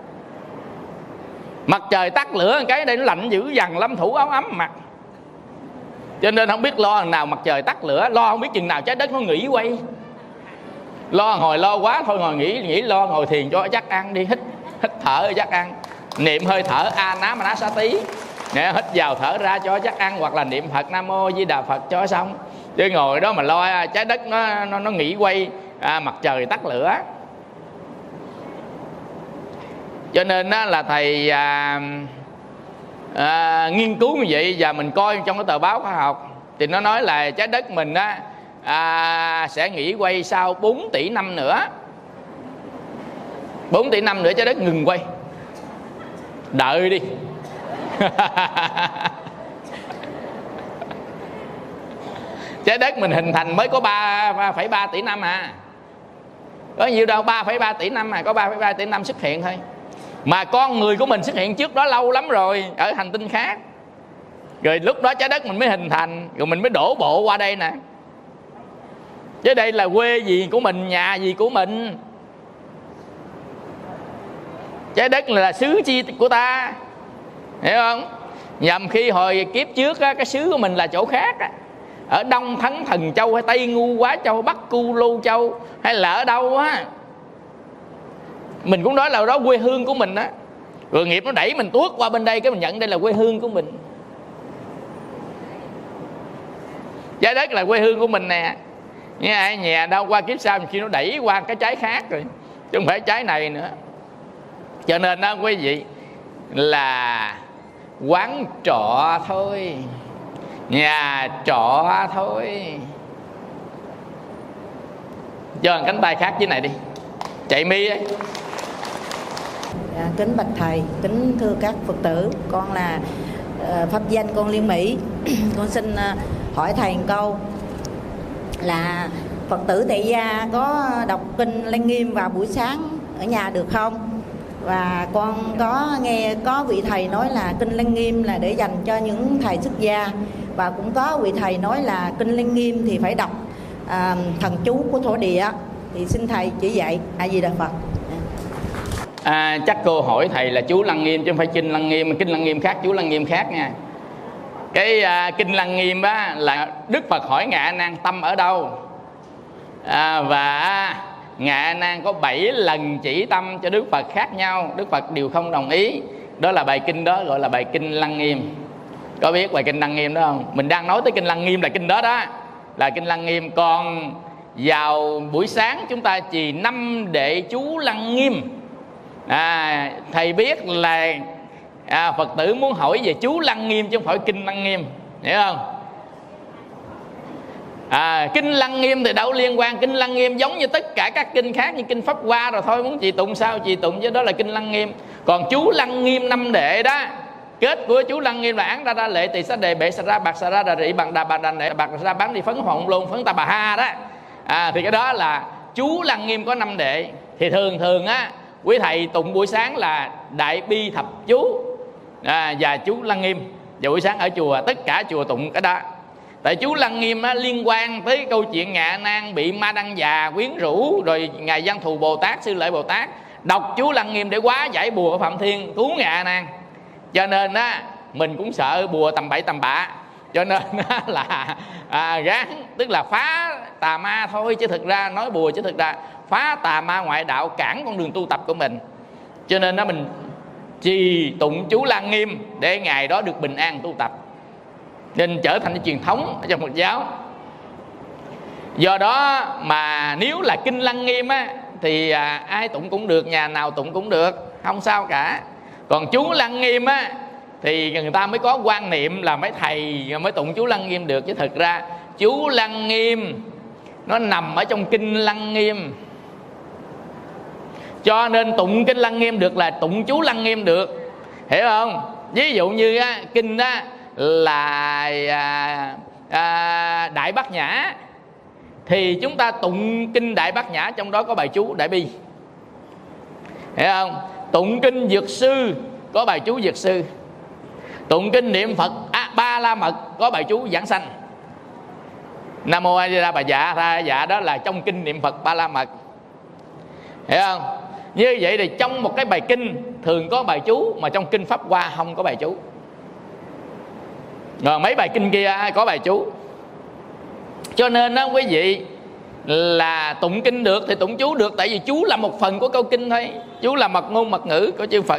Mặt trời tắt lửa cái đây nó lạnh dữ dằn lắm, thủ áo ấm mặt. Cho nên không biết lo nào mặt trời tắt lửa, lo không biết chừng nào trái đất nó nghỉ quay. Lo hồi lo quá thôi, ngồi nghĩ nghĩ lo ngồi thiền cho chắc ăn đi, hít hít thở chắc ăn, niệm hơi thở a ná ma ná xá tí, nè, hít vào thở ra cho chắc ăn, hoặc là niệm Phật Nam Mô Di Đà Phật cho xong. Chứ ngồi đó mà lo trái đất nó nó, nó nghỉ quay, à, mặt trời tắt lửa. Cho nên á, là thầy à, à, nghiên cứu như vậy, và mình coi trong cái tờ báo khoa học thì nó nói là trái đất mình á, à, sẽ nghỉ quay sau bốn tỷ năm nữa. Bốn tỷ năm nữa trái đất ngừng quay. Đợi đi. Trái đất mình hình thành mới có ba phẩy ba tỷ năm à, có nhiều đâu, ba phẩy ba tỷ năm mà, có ba phẩy ba tỷ năm xuất hiện thôi. Mà con người của mình xuất hiện trước đó lâu lắm rồi ở hành tinh khác, rồi lúc đó trái đất mình mới hình thành, rồi mình mới đổ bộ qua đây nè. Chứ đây là quê gì của mình, nhà gì của mình. Trái đất là xứ chi của ta, hiểu không? Nhằm khi hồi kiếp trước á, cái xứ của mình là chỗ khác á, ở Đông Thắng Thần Châu hay Tây Ngu Quá Châu, Bắc Cu Lô Châu, hay là ở đâu á, mình cũng nói là đó quê hương của mình á. Rồi nghiệp nó đẩy mình tuốt qua bên đây, cái mình nhận đây là quê hương của mình. Trái đất là quê hương của mình nè. Nghe nhà đâu qua kiếp sau khi nó đẩy qua cái trái khác rồi, chứ không phải trái này nữa. Cho nên đó quý vị, là quán trọ thôi, nhà trọ thôi. Cho cánh tay khác dưới này đi, chạy mi ấy. À, kính bạch thầy, kính thưa các Phật tử, con là uh, pháp danh con Liên Mỹ. Con xin uh, hỏi thầy một câu là Phật tử tại gia có đọc kinh Lăng Nghiêm vào buổi sáng ở nhà được không? Và con có nghe có vị thầy nói là kinh Lăng Nghiêm là để dành cho những thầy xuất gia, và cũng có vị thầy nói là kinh Lăng Nghiêm thì phải đọc à, thần chú của thổ địa. Thì xin thầy chỉ dạy. A Di Đà Phật. À, chắc cô hỏi thầy là chú Lăng Nghiêm chứ không phải kinh Lăng Nghiêm. Kinh Lăng Nghiêm khác, chú Lăng Nghiêm khác nha. Cái à, kinh Lăng Nghiêm á là Đức Phật hỏi Ngài A Nan tâm ở đâu, à, và Ngài A Nan có bảy lần chỉ tâm cho Đức Phật khác nhau, Đức Phật đều không đồng ý. Đó là bài kinh đó gọi là bài kinh Lăng Nghiêm. Có biết bài kinh Lăng Nghiêm đó không? Mình đang nói tới kinh Lăng Nghiêm là kinh đó đó, là kinh Lăng Nghiêm. Còn vào buổi sáng chúng ta trì năm đệ chú Lăng Nghiêm. À, thầy biết là à, Phật tử muốn hỏi về chú Lăng Nghiêm chứ không phải kinh Lăng Nghiêm, hiểu không? À, kinh Lăng Nghiêm thì đâu liên quan. Kinh Lăng Nghiêm giống như tất cả các kinh khác, như kinh Pháp Hoa rồi thôi, muốn trì tụng sao trì tụng, chứ đó là kinh Lăng Nghiêm. Còn chú Lăng Nghiêm năm đệ đó, kết của chú Lăng Nghiêm là án ra ra lệ tỳ sát đề bệ sa ra bạc sa ra đà rị bằng đà bà đà nệ bạc ra bán đi phấn hồng luôn phấn ta bà ha đó. À, thì cái đó là chú Lăng Nghiêm có năm đệ. Thì thường thường á quý thầy tụng buổi sáng là đại bi thập chú à, và chú Lăng Nghiêm. Và buổi sáng ở chùa tất cả chùa tụng cái đó. Tại chú Lăng Nghiêm á, liên quan tới câu chuyện Ngài A Nan bị ma đăng già quyến rũ, rồi Ngài Văn Thù Bồ Tát, Sư Lợi Bồ Tát đọc chú Lăng Nghiêm để hóa giải bùa ở Phạm Thiên, cứu Ngài A Nan. Cho nên á mình cũng sợ bùa tầm bậy tầm bạ, cho nên á, là à, gán tức là phá tà ma thôi, chứ thực ra nói bùa chứ thực ra phá tà ma ngoại đạo, cản con đường tu tập của mình. Cho nên á mình trì tụng chú Lăng Nghiêm để ngày đó được bình an tu tập, nên trở thành cái truyền thống trong Phật giáo. Do đó mà nếu là kinh Lăng Nghiêm á thì à, ai tụng cũng được, nhà nào tụng cũng được, không sao cả. Còn chú Lăng Nghiêm á thì người ta mới có quan niệm là mấy thầy mới tụng chú Lăng Nghiêm được, chứ thực ra chú Lăng Nghiêm nó nằm ở trong kinh Lăng Nghiêm. Cho nên tụng kinh Lăng Nghiêm được là tụng chú Lăng Nghiêm được, hiểu không? Ví dụ như á, kinh á là à, à, Đại Bát Nhã, thì chúng ta tụng kinh Đại Bát Nhã, trong đó có bài chú Đại Bi, hiểu không? Tụng kinh Dược Sư có bài chú Dược Sư. Tụng kinh Niệm Phật à, Ba La Mật có bài chú Giảng Sanh. Nam Mô A Di Đà Bà Dạ Tha Dạ, đó là trong kinh Niệm Phật Ba La Mật, hiểu không? Như vậy thì trong một cái bài kinh thường có bài chú, mà trong kinh Pháp Hoa không có bài chú. Rồi mấy bài kinh kia có bài chú. Cho nên đó quý vị, là tụng kinh được thì tụng chú được, tại vì chú là một phần của câu kinh thôi. Chú là mật ngôn mật ngữ của chư Phật.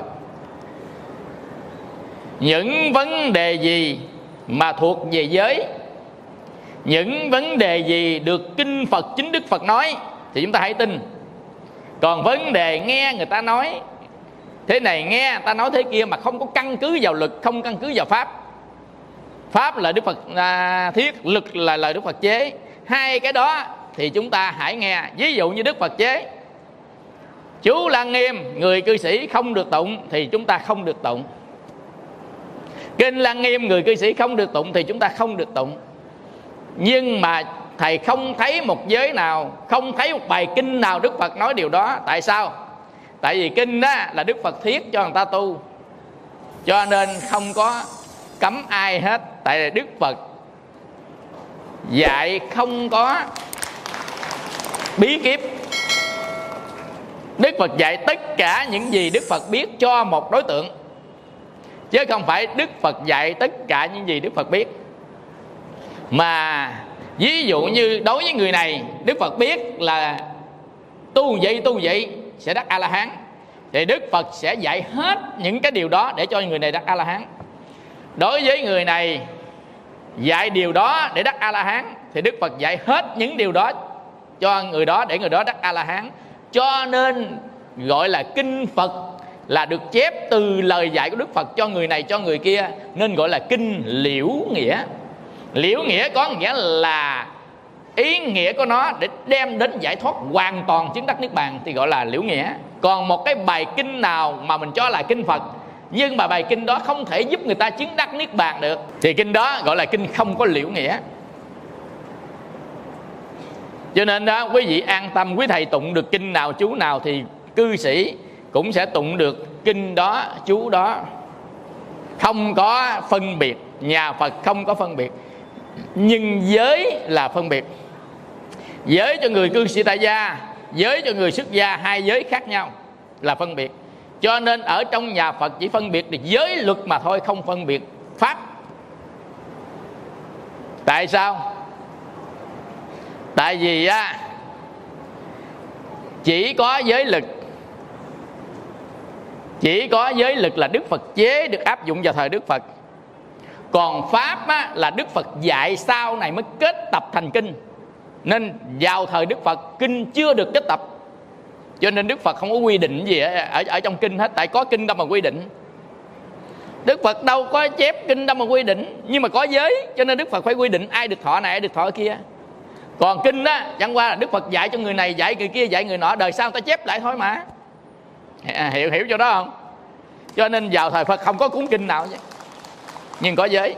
Những vấn đề gì mà thuộc về giới, những vấn đề gì được kinh Phật chính Đức Phật nói thì chúng ta hãy tin. Còn vấn đề nghe người ta nói thế này, nghe người ta nói thế kia mà không có căn cứ vào luật, không căn cứ vào pháp. Pháp là Đức Phật à, thiết, lực là lời Đức Phật chế. Hai cái đó thì chúng ta hãy nghe. Ví dụ như Đức Phật chế chú Lăng Nghiêm người cư sĩ không được tụng thì chúng ta không được tụng. Kinh Lăng Nghiêm người cư sĩ không được tụng thì chúng ta không được tụng. Nhưng mà thầy không thấy một giới nào, không thấy một bài kinh nào Đức Phật nói điều đó. Tại sao? Tại vì kinh đó là Đức Phật thiết cho người ta tu, cho nên không có cấm ai hết. Tại vì Đức Phật dạy không có bí kíp. Đức Phật dạy tất cả những gì Đức Phật biết cho một đối tượng, chứ không phải Đức Phật dạy tất cả những gì Đức Phật biết. Mà ví dụ như đối với người này, Đức Phật biết là tu vậy tu vậy sẽ đắc A-la-hán, thì Đức Phật sẽ dạy hết những cái điều đó để cho người này đắc A-la-hán. Đối với người này dạy điều đó để đắc A-la-hán, thì Đức Phật dạy hết những điều đó cho người đó để người đó đắc A-la-hán. Cho nên gọi là kinh Phật, là được chép từ lời dạy của Đức Phật cho người này cho người kia, nên gọi là kinh liễu nghĩa. Liễu nghĩa có nghĩa là ý nghĩa của nó để đem đến giải thoát hoàn toàn chứng đắc niết bàn, thì gọi là liễu nghĩa. Còn một cái bài kinh nào mà mình cho là kinh Phật, nhưng mà bài kinh đó không thể giúp người ta chứng đắc niết bàn được, thì kinh đó gọi là kinh không có liễu nghĩa. Cho nên đó, quý vị an tâm, quý thầy tụng được kinh nào chú nào thì cư sĩ cũng sẽ tụng được kinh đó chú đó, không có phân biệt. Nhà Phật không có phân biệt, nhưng giới là phân biệt. Giới cho người cư sĩ tại gia, giới cho người xuất gia, hai giới khác nhau là phân biệt. Cho nên ở trong nhà Phật chỉ phân biệt được giới luật mà thôi, không phân biệt pháp. Tại sao? Tại vì á, chỉ có giới lực, chỉ có giới lực là Đức Phật chế được áp dụng vào thời Đức Phật. Còn pháp á, là Đức Phật dạy sau này mới kết tập thành kinh. Nên vào thời Đức Phật kinh chưa được kết tập, cho nên Đức Phật không có quy định gì ở, ở, ở trong kinh hết. Tại có kinh đâu mà quy định. Đức Phật đâu có chép kinh đâu mà quy định. Nhưng mà có giới, cho nên Đức Phật phải quy định ai được thọ này, ai được thọ kia. Còn kinh đó chẳng qua là Đức Phật dạy cho người này, dạy người kia, dạy người nọ, đời sau người ta chép lại thôi mà. Hiểu hiểu chỗ đó không? Cho nên vào thời Phật không có cuốn kinh nào chứ, nhưng có giới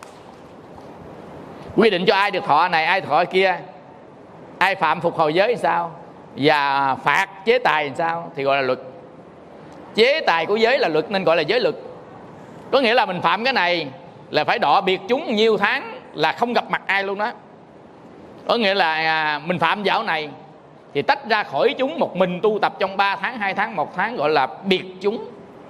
quy định cho ai được thọ này, ai thọ kia, ai phạm phục hồi giới thì sao, và phạt chế tài thì sao, thì gọi là luật. Chế tài của giới là luật nên gọi là giới luật. Có nghĩa là mình phạm cái này là phải đọ biệt chúng nhiều tháng, là không gặp mặt ai luôn đó. Có nghĩa là mình phạm dạo này thì tách ra khỏi chúng, một mình tu tập trong ba tháng, hai tháng, một tháng, gọi là biệt chúng.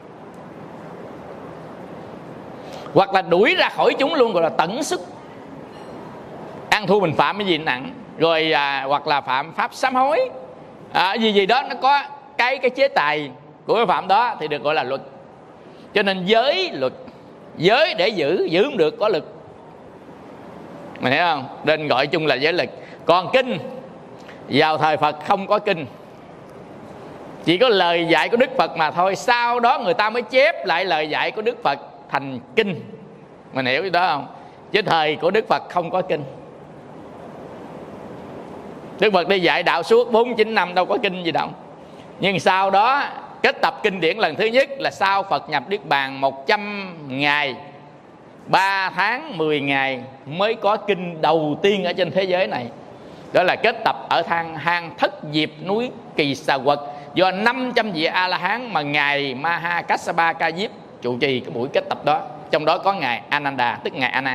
Hoặc là đuổi ra khỏi chúng luôn, gọi là tận sức. Ăn thua mình phạm cái gì nặng. Rồi à, hoặc là phạm pháp sám hối, à, gì gì đó nó có cái cái chế tài của cái phạm đó thì được gọi là luật. Cho nên giới luật, giới để giữ, giữ không được có luật. Mình hiểu không? Nên gọi chung là giới lực. Còn kinh, vào thời Phật không có kinh, chỉ có lời dạy của Đức Phật mà thôi. Sau đó người ta mới chép lại lời dạy của Đức Phật thành kinh. Mình hiểu cái đó không? Chứ thời của Đức Phật không có kinh. Đức Phật đi dạy đạo suốt bốn mươi chín năm, đâu có kinh gì đâu. Nhưng sau đó kết tập kinh điển lần thứ nhất là sau Phật nhập Niết Bàn một trăm ngày, ba tháng mười ngày mới có kinh đầu tiên ở trên thế giới này. Đó là kết tập ở thang hang Thất Diệp núi Kỳ Xà Quật, do năm trăm vị A-la-hán mà ngài Maha Kassapa Ca Diếp trụ trì cái buổi kết tập đó. Trong đó có ngài Ananda, tức ngài A Nan.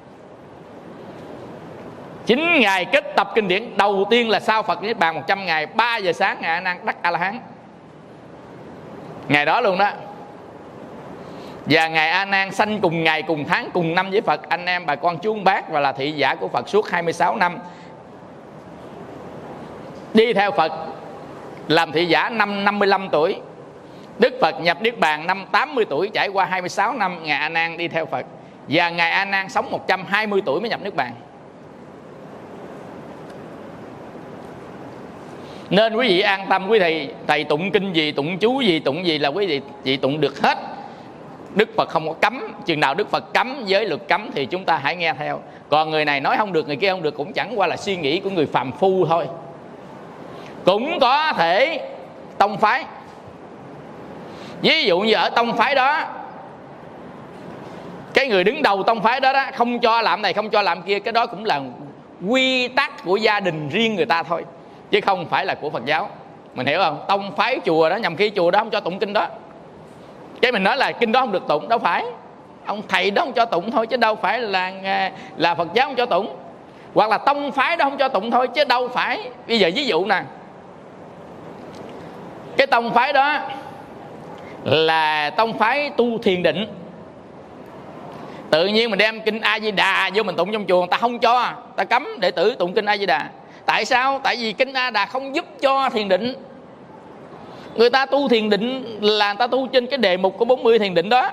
Chính ngài kết tập kinh điển đầu tiên là sau Phật Niết Bàn một trăm ngày, ba giờ sáng ngài A Nan đắc A-la-hán. Ngày đó luôn đó. Và ngài A Nan sanh cùng ngày, cùng tháng, cùng năm với Phật, anh em bà con chú bác, và là thị giả của Phật suốt hai mươi sáu năm. Đi theo Phật làm thị giả năm năm mươi lăm tuổi. Đức Phật nhập Niết Bàn năm tám mươi tuổi, trải qua hai mươi sáu năm ngài A Nan đi theo Phật. Và ngài A Nan sống một trăm hai mươi tuổi mới nhập Niết Bàn. Nên quý vị an tâm, quý thầy thầy tụng kinh gì, tụng chú gì, tụng gì là quý vị chị tụng được hết. Đức Phật không có cấm. Chừng nào Đức Phật cấm, giới luật cấm thì chúng ta hãy nghe theo. Còn người này nói không được, người kia không được, cũng chẳng qua là suy nghĩ của người phàm phu thôi. Cũng có thể tông phái, ví dụ như ở tông phái đó, cái người đứng đầu tông phái đó, đó không cho làm này, không cho làm kia, cái đó cũng là quy tắc của gia đình riêng người ta thôi, chứ không phải là của Phật giáo. Mình hiểu không? Tông phái chùa đó, nhằm khi chùa đó không cho tụng kinh đó, cái mình nói là kinh đó không được tụng. Đâu phải, ông thầy đó không cho tụng thôi, chứ đâu phải là là Phật giáo không cho tụng. Hoặc là tông phái đó không cho tụng thôi, chứ đâu phải. Bây giờ ví dụ nè, cái tông phái đó là tông phái tu thiền định, tự nhiên mình đem kinh A Di Đà vô mình tụng trong chùa, người ta không cho, ta cấm đệ tử tụng kinh A Di Đà. Tại sao? Tại vì kinh A Di Đà không giúp cho thiền định. Người ta tu thiền định là người ta tu trên cái đề mục của bốn mươi thiền định đó,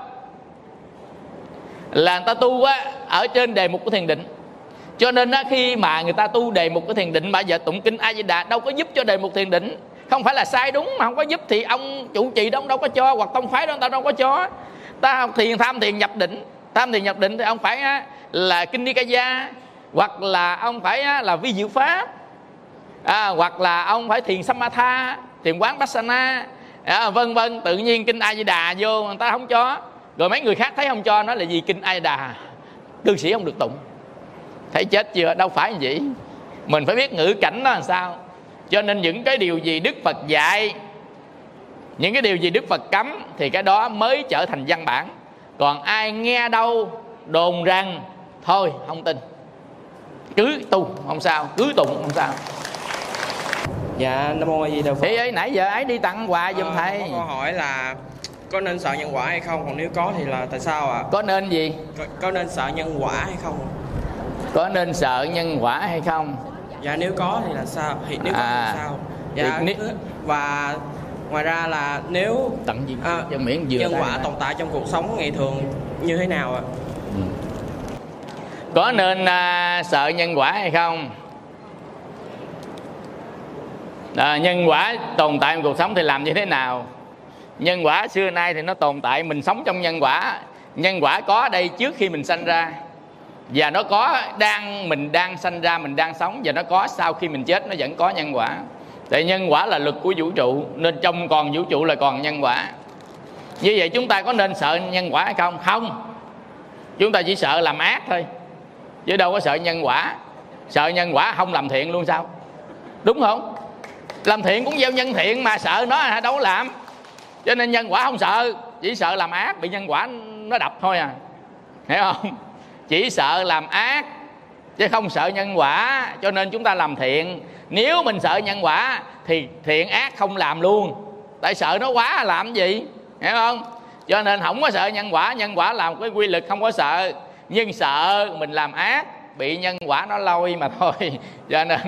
là người ta tu á, ở trên đề mục của thiền định. Cho nên á, khi mà người ta tu đề mục của thiền định mà giờ tụng kinh A Di Đà đâu có giúp cho đề mục thiền định. Không phải là sai đúng, mà không có giúp thì ông chủ trì đó ông đâu có cho, hoặc tông phái đó người ta đâu có cho. Ta học thiền, tham thiền nhập định, tham thiền nhập định thì ông phải á, là kinh Nikaya, hoặc là ông phải á, là vi diệu pháp, à, hoặc là ông phải thiền Samatha, thiền quán Vipassana, à, vân vân. Tự nhiên kinh A Di Đà vô người ta không cho, rồi mấy người khác thấy không cho, nói là gì kinh A Di Đà cư sĩ không được tụng. Thấy chết chưa? Đâu phải như vậy. Mình phải biết ngữ cảnh đó làm sao. Cho nên những cái điều gì Đức Phật dạy, những cái điều gì Đức Phật cấm thì cái đó mới trở thành văn bản. Còn ai nghe đâu đồn rằng thôi không tin, cứ tu không sao, cứ tụng không sao. Dạ, Nam Mô A Di Đà Phật. Thì ấy, nãy giờ ấy đi tặng quà giùm à, thầy. Có câu hỏi là có nên sợ nhân quả hay không? Còn nếu có thì là tại sao ạ? À? Có nên gì? Có, có nên sợ nhân quả hay không? Có nên sợ nhân quả hay không? Dạ nếu có thì là sao? Thì nếu có à, thì sao? Dạ thì, và ngoài ra là nếu tặng gì à, cho miễn vừa nhân quả tồn tại trong cuộc sống ngày thường như thế nào ạ? À? Ừ. Có nên à, sợ nhân quả hay không? À, nhân quả tồn tại trong cuộc sống thì làm như thế nào? Nhân quả xưa nay thì nó tồn tại, mình sống trong nhân quả. Nhân quả có đây trước khi mình sanh ra, và nó có đang mình đang sanh ra, mình đang sống, và nó có sau khi mình chết, nó vẫn có nhân quả. Tại nhân quả là luật của vũ trụ, nên trong còn vũ trụ là còn nhân quả. Như vậy chúng ta có nên sợ nhân quả hay không? Không. Chúng ta chỉ sợ làm ác thôi, chứ đâu có sợ nhân quả. Sợ nhân quả không làm thiện luôn sao? Đúng không? Làm thiện cũng gieo nhân thiện mà, sợ nó đâu có làm. Cho nên nhân quả không sợ, chỉ sợ làm ác bị nhân quả nó đập thôi à. Hiểu không? Chỉ sợ làm ác chứ không sợ nhân quả. Cho nên chúng ta làm thiện. Nếu mình sợ nhân quả thì thiện ác không làm luôn, tại sợ nó quá làm gì. Hiểu không? Cho nên không có sợ nhân quả. Nhân quả làm cái quy luật không có sợ, nhưng sợ mình làm ác bị nhân quả nó lôi mà thôi. Cho nên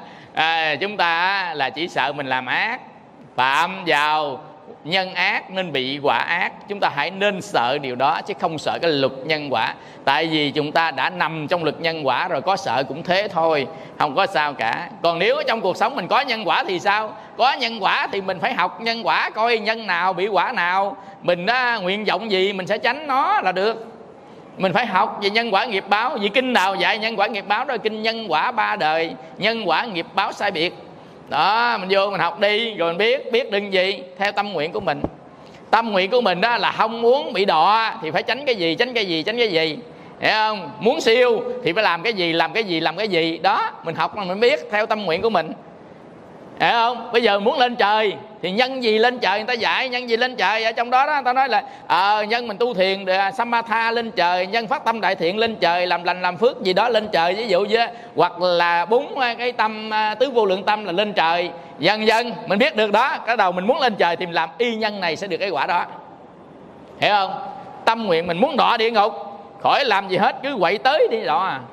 à, chúng ta là chỉ sợ mình làm ác, phạm vào nhân ác nên bị quả ác. Chúng ta hãy nên sợ điều đó, chứ không sợ cái luật nhân quả. Tại vì chúng ta đã nằm trong luật nhân quả rồi, có sợ cũng thế thôi, không có sao cả. Còn nếu trong cuộc sống mình có nhân quả thì sao? Có nhân quả thì mình phải học nhân quả, coi nhân nào bị quả nào, mình á, nguyện vọng gì mình sẽ tránh nó là được. Mình phải học về nhân quả nghiệp báo. Vì kinh nào dạy nhân quả nghiệp báo đó? Kinh nhân quả ba đời, nhân quả nghiệp báo sai biệt. Đó, mình vô mình học đi, rồi mình biết, biết đừng gì, theo tâm nguyện của mình. Tâm nguyện của mình đó là không muốn bị đọa thì phải tránh cái gì, tránh cái gì, tránh cái gì. Hiểu không? Muốn siêu thì phải làm cái gì, làm cái gì, làm cái gì. Đó, mình học mà mình biết theo tâm nguyện của mình. Hiểu không? Bây giờ muốn lên trời thì nhân gì lên trời, người ta dạy nhân gì lên trời. Ở trong đó, đó người ta nói là ờ, nhân mình tu thiền Samatha lên trời, nhân phát tâm đại thiện lên trời, làm lành làm phước gì đó lên trời, ví dụ như. Hoặc là bốn cái tâm tứ vô lượng tâm là lên trời. Dần dần mình biết được đó, cái đầu mình muốn lên trời thì mình làm y nhân này sẽ được cái quả đó. Hiểu không? Tâm nguyện mình muốn đọa địa ngục, khỏi làm gì hết, cứ quậy tới đi đọa à.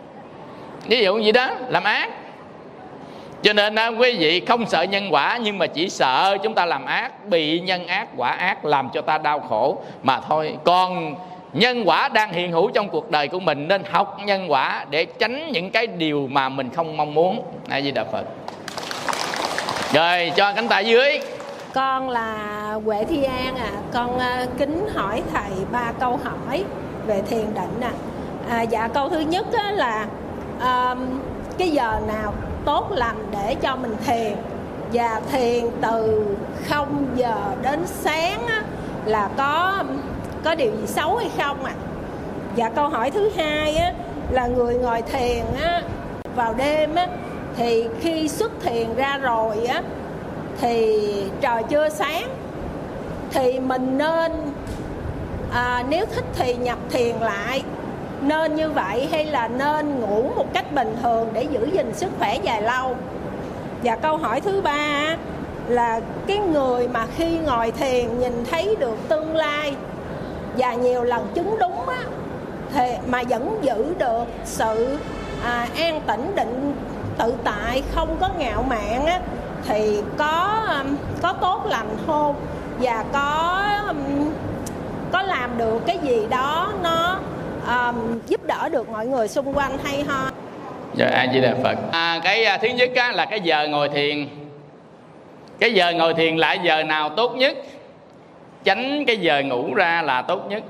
Ví dụ gì đó, làm ác. Cho nên quý vị không sợ nhân quả, nhưng mà chỉ sợ chúng ta làm ác, bị nhân ác quả ác làm cho ta đau khổ mà thôi. Còn nhân quả đang hiện hữu trong cuộc đời của mình, nên học nhân quả để tránh những cái điều mà mình không mong muốn. A Di Đà Phật. Rồi cho cánh tay dưới. Con là Huệ Thi An à, con uh, kính hỏi thầy ba câu hỏi về thiền định à. à dạ câu thứ nhất á, là uh, cái giờ nào tốt lành để cho mình thiền, và thiền từ không giờ đến sáng á, là có có điều gì xấu hay không ạ? À? Và câu hỏi thứ hai á, là người ngồi thiền á, Vào đêm á, thì khi xuất thiền ra rồi á, thì trời chưa sáng, thì mình nên à, nếu thích thì nhập thiền lại, nên như vậy, hay là nên ngủ một cách bình thường để giữ gìn sức khỏe dài lâu. Và câu hỏi thứ ba là cái người mà khi ngồi thiền nhìn thấy được tương lai và nhiều lần chứng đúng á, thì mà vẫn giữ được sự à, an tĩnh định tự tại, không có ngạo mạn á, thì có có tốt lành không, và có có làm được cái gì đó nó um, giúp đỡ được mọi người xung quanh hay ho? Dạ, A Di Đà Phật. À, cái thứ nhất á, là cái giờ ngồi thiền. Cái giờ ngồi thiền là giờ nào tốt nhất? Tránh cái giờ ngủ ra là tốt nhất.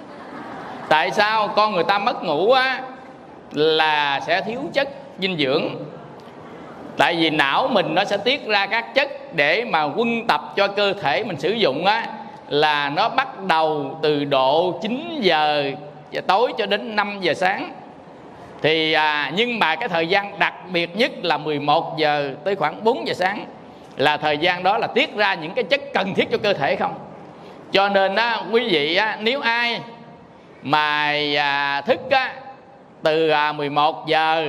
Tại sao? Con người ta mất ngủ á, là sẽ thiếu chất dinh dưỡng. Tại vì não mình nó sẽ tiết ra các chất để mà quân tập cho cơ thể mình sử dụng á, là nó bắt đầu từ độ chín giờ tối cho đến năm giờ sáng. Thì à, nhưng mà cái thời gian đặc biệt nhất là mười một giờ tới khoảng bốn giờ sáng, là thời gian đó là tiết ra những cái chất cần thiết cho cơ thể không. Cho nên á, quý vị á, nếu ai mà à, thức á, từ à, mười một giờ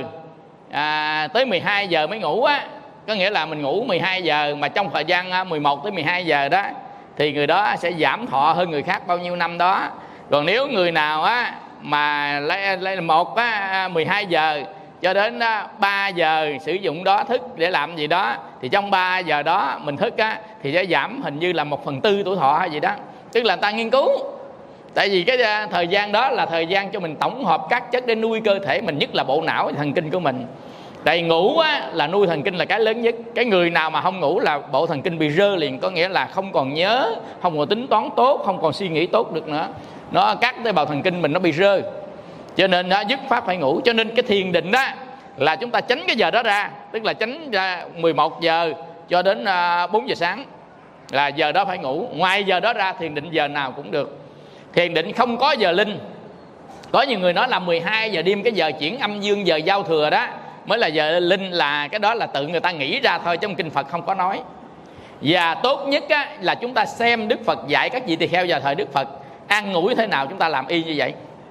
à, tới mười hai giờ mới ngủ á, có nghĩa là mình ngủ mười hai giờ mà trong thời gian à, mười một tới mười hai giờ đó, thì người đó sẽ giảm thọ hơn người khác bao nhiêu năm đó. Còn nếu người nào á mà lấy, lấy một á, mười hai giờ cho đến á, ba giờ sử dụng đó thức để làm gì đó, thì trong ba giờ đó mình thức á, thì sẽ giảm hình như là một phần tư tuổi thọ hay gì đó. Tức là người ta nghiên cứu. Tại vì cái thời gian đó là thời gian cho mình tổng hợp các chất để nuôi cơ thể mình, nhất là bộ não thần kinh của mình. Tại ngủ á, là nuôi thần kinh là cái lớn nhất. Cái người nào mà không ngủ là bộ thần kinh bị rơ liền, có nghĩa là không còn nhớ, không còn tính toán tốt, không còn suy nghĩ tốt được nữa. Nó các tế bào thần kinh mình nó bị rơ. Cho nên đó, dứt khoát phải ngủ. Cho nên cái thiền định đó là chúng ta tránh cái giờ đó ra, tức là tránh ra mười một giờ cho đến bốn giờ sáng, là giờ đó phải ngủ. Ngoài giờ đó ra thiền định giờ nào cũng được. Thiền định không có giờ linh. Có nhiều người nói là mười hai giờ đêm, cái giờ chuyển âm dương, giờ giao thừa đó mới là giờ linh, là cái đó là tự người ta nghĩ ra thôi, trong kinh Phật không có nói. Và tốt nhất á, là chúng ta xem Đức Phật dạy các vị tỳ kheo vào thời Đức Phật ăn ngủ thế nào, chúng ta làm y như vậy.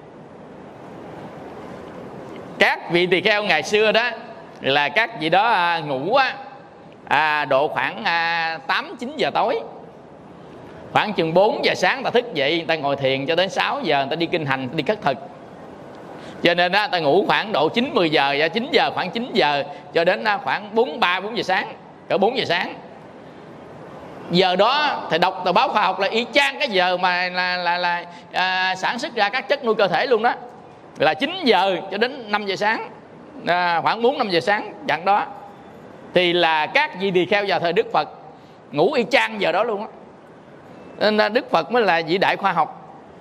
Các vị tỳ kheo ngày xưa đó là các vị đó à, ngủ á, à, độ khoảng à, tám chín giờ tối, khoảng chừng bốn giờ sáng ta thức dậy, người ta ngồi thiền cho đến sáu giờ người ta đi kinh hành, đi khất thực. Cho nên á, ta ngủ khoảng độ chín mười giờ, và chín giờ khoảng chín giờ cho đến á, khoảng bốn ba bốn giờ sáng, cỡ bốn giờ sáng. Giờ đó thì đọc tờ báo khoa học là y chang cái giờ mà là là, là à, sản xuất ra các chất nuôi cơ thể luôn đó, là chín giờ cho đến năm giờ sáng, à, khoảng bốn năm giờ sáng chặng đó. Thì là các vị tỳ kheo vào thời Đức Phật ngủ y chang giờ đó luôn á. Nên Đức Phật mới là vĩ đại khoa học.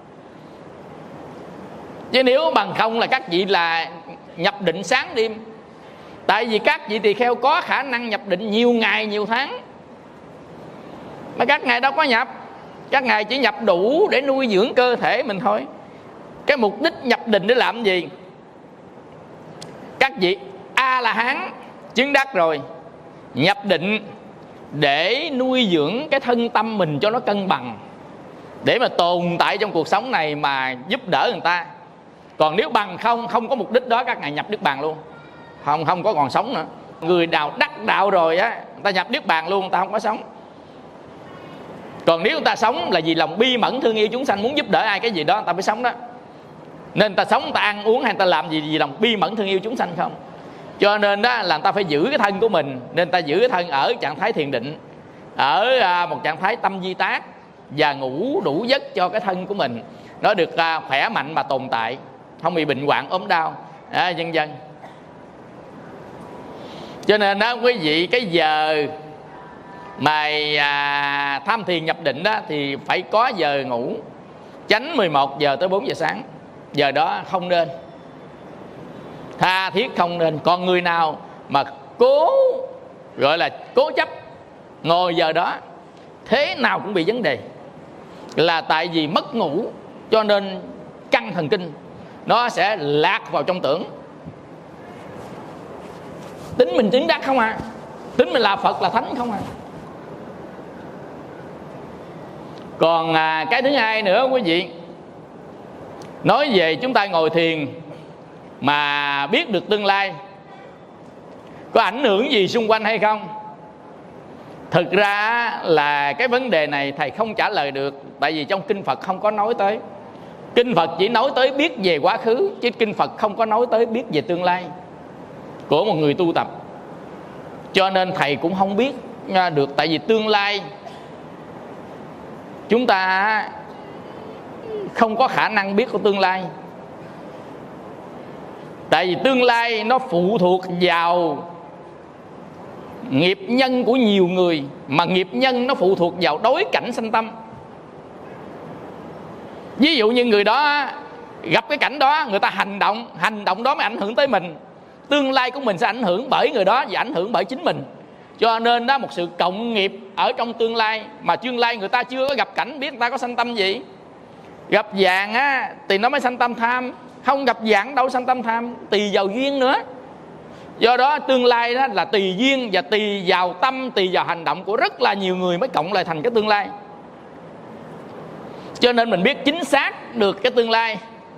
Chứ nếu bằng không là các vị là nhập định sáng đêm. Tại vì các vị tỳ kheo có khả năng nhập định nhiều ngày nhiều tháng, mà các ngài đâu có nhập. Các ngài chỉ nhập đủ để nuôi dưỡng cơ thể mình thôi. Cái mục đích nhập định để làm gì? Các vị A-la-hán chứng đắc rồi, nhập định để nuôi dưỡng cái thân tâm mình cho nó cân bằng, để mà tồn tại trong cuộc sống này mà giúp đỡ người ta. Còn nếu bằng không, không có mục đích đó, các ngài nhập Niết Bàn luôn, không không có còn sống nữa. Người nào đắc đạo rồi á, người ta nhập Niết Bàn luôn, người ta không có sống. Còn nếu người ta sống là vì lòng bi mẫn thương yêu chúng sanh, muốn giúp đỡ ai cái gì đó, người ta mới sống đó. Nên người ta sống, người ta ăn uống hay người ta làm gì vì lòng bi mẫn thương yêu chúng sanh không. Cho nên đó là người ta phải giữ cái thân của mình. Nên người ta giữ cái thân ở trạng thái thiền định, ở một trạng thái tâm di tác, và ngủ đủ giấc cho cái thân của mình nó được khỏe mạnh mà tồn tại, không bị bệnh hoạn ốm đau, à, vân vân. Cho nên đó quý vị, cái giờ mà à, tham thiền nhập định đó thì phải có giờ ngủ, tránh mười một giờ tới bốn giờ sáng. Giờ đó không nên, tha thiết không nên. Còn người nào mà cố, gọi là cố chấp ngồi giờ đó, thế nào cũng bị vấn đề. Là tại vì mất ngủ, cho nên căng thần kinh, nó sẽ lạc vào trong tưởng. Tính mình chứng đắc không à, tính mình là Phật là Thánh không à. Còn à, cái thứ hai nữa quý vị, nói về chúng ta ngồi thiền mà biết được tương lai có ảnh hưởng gì xung quanh hay không? Thực ra là cái vấn đề này thầy không trả lời được, tại vì trong kinh Phật không có nói tới. Kinh Phật chỉ nói tới biết về quá khứ, chứ kinh Phật không có nói tới biết về tương lai của một người tu tập. Cho nên thầy cũng không biết được, tại vì tương lai chúng ta không có khả năng biết của tương lai. Tại vì tương lai nó phụ thuộc vào nghiệp nhân của nhiều người, mà nghiệp nhân nó phụ thuộc vào đối cảnh sanh tâm. Ví dụ như người đó gặp cái cảnh đó, người ta hành động, hành động đó mới ảnh hưởng tới mình. Tương lai của mình sẽ ảnh hưởng bởi người đó và ảnh hưởng bởi chính mình. Cho nên đó một sự cộng nghiệp ở trong tương lai, mà tương lai người ta chưa có gặp cảnh, biết người ta có sanh tâm gì. Gặp vàng á thì nó mới sanh tâm tham, không gặp vàng đâu sanh tâm tham, tùy vào duyên nữa. Do đó tương lai đó là tùy duyên và tùy vào tâm, tùy vào hành động của rất là nhiều người mới cộng lại thành cái tương lai. Cho nên mình biết chính xác được cái tương lai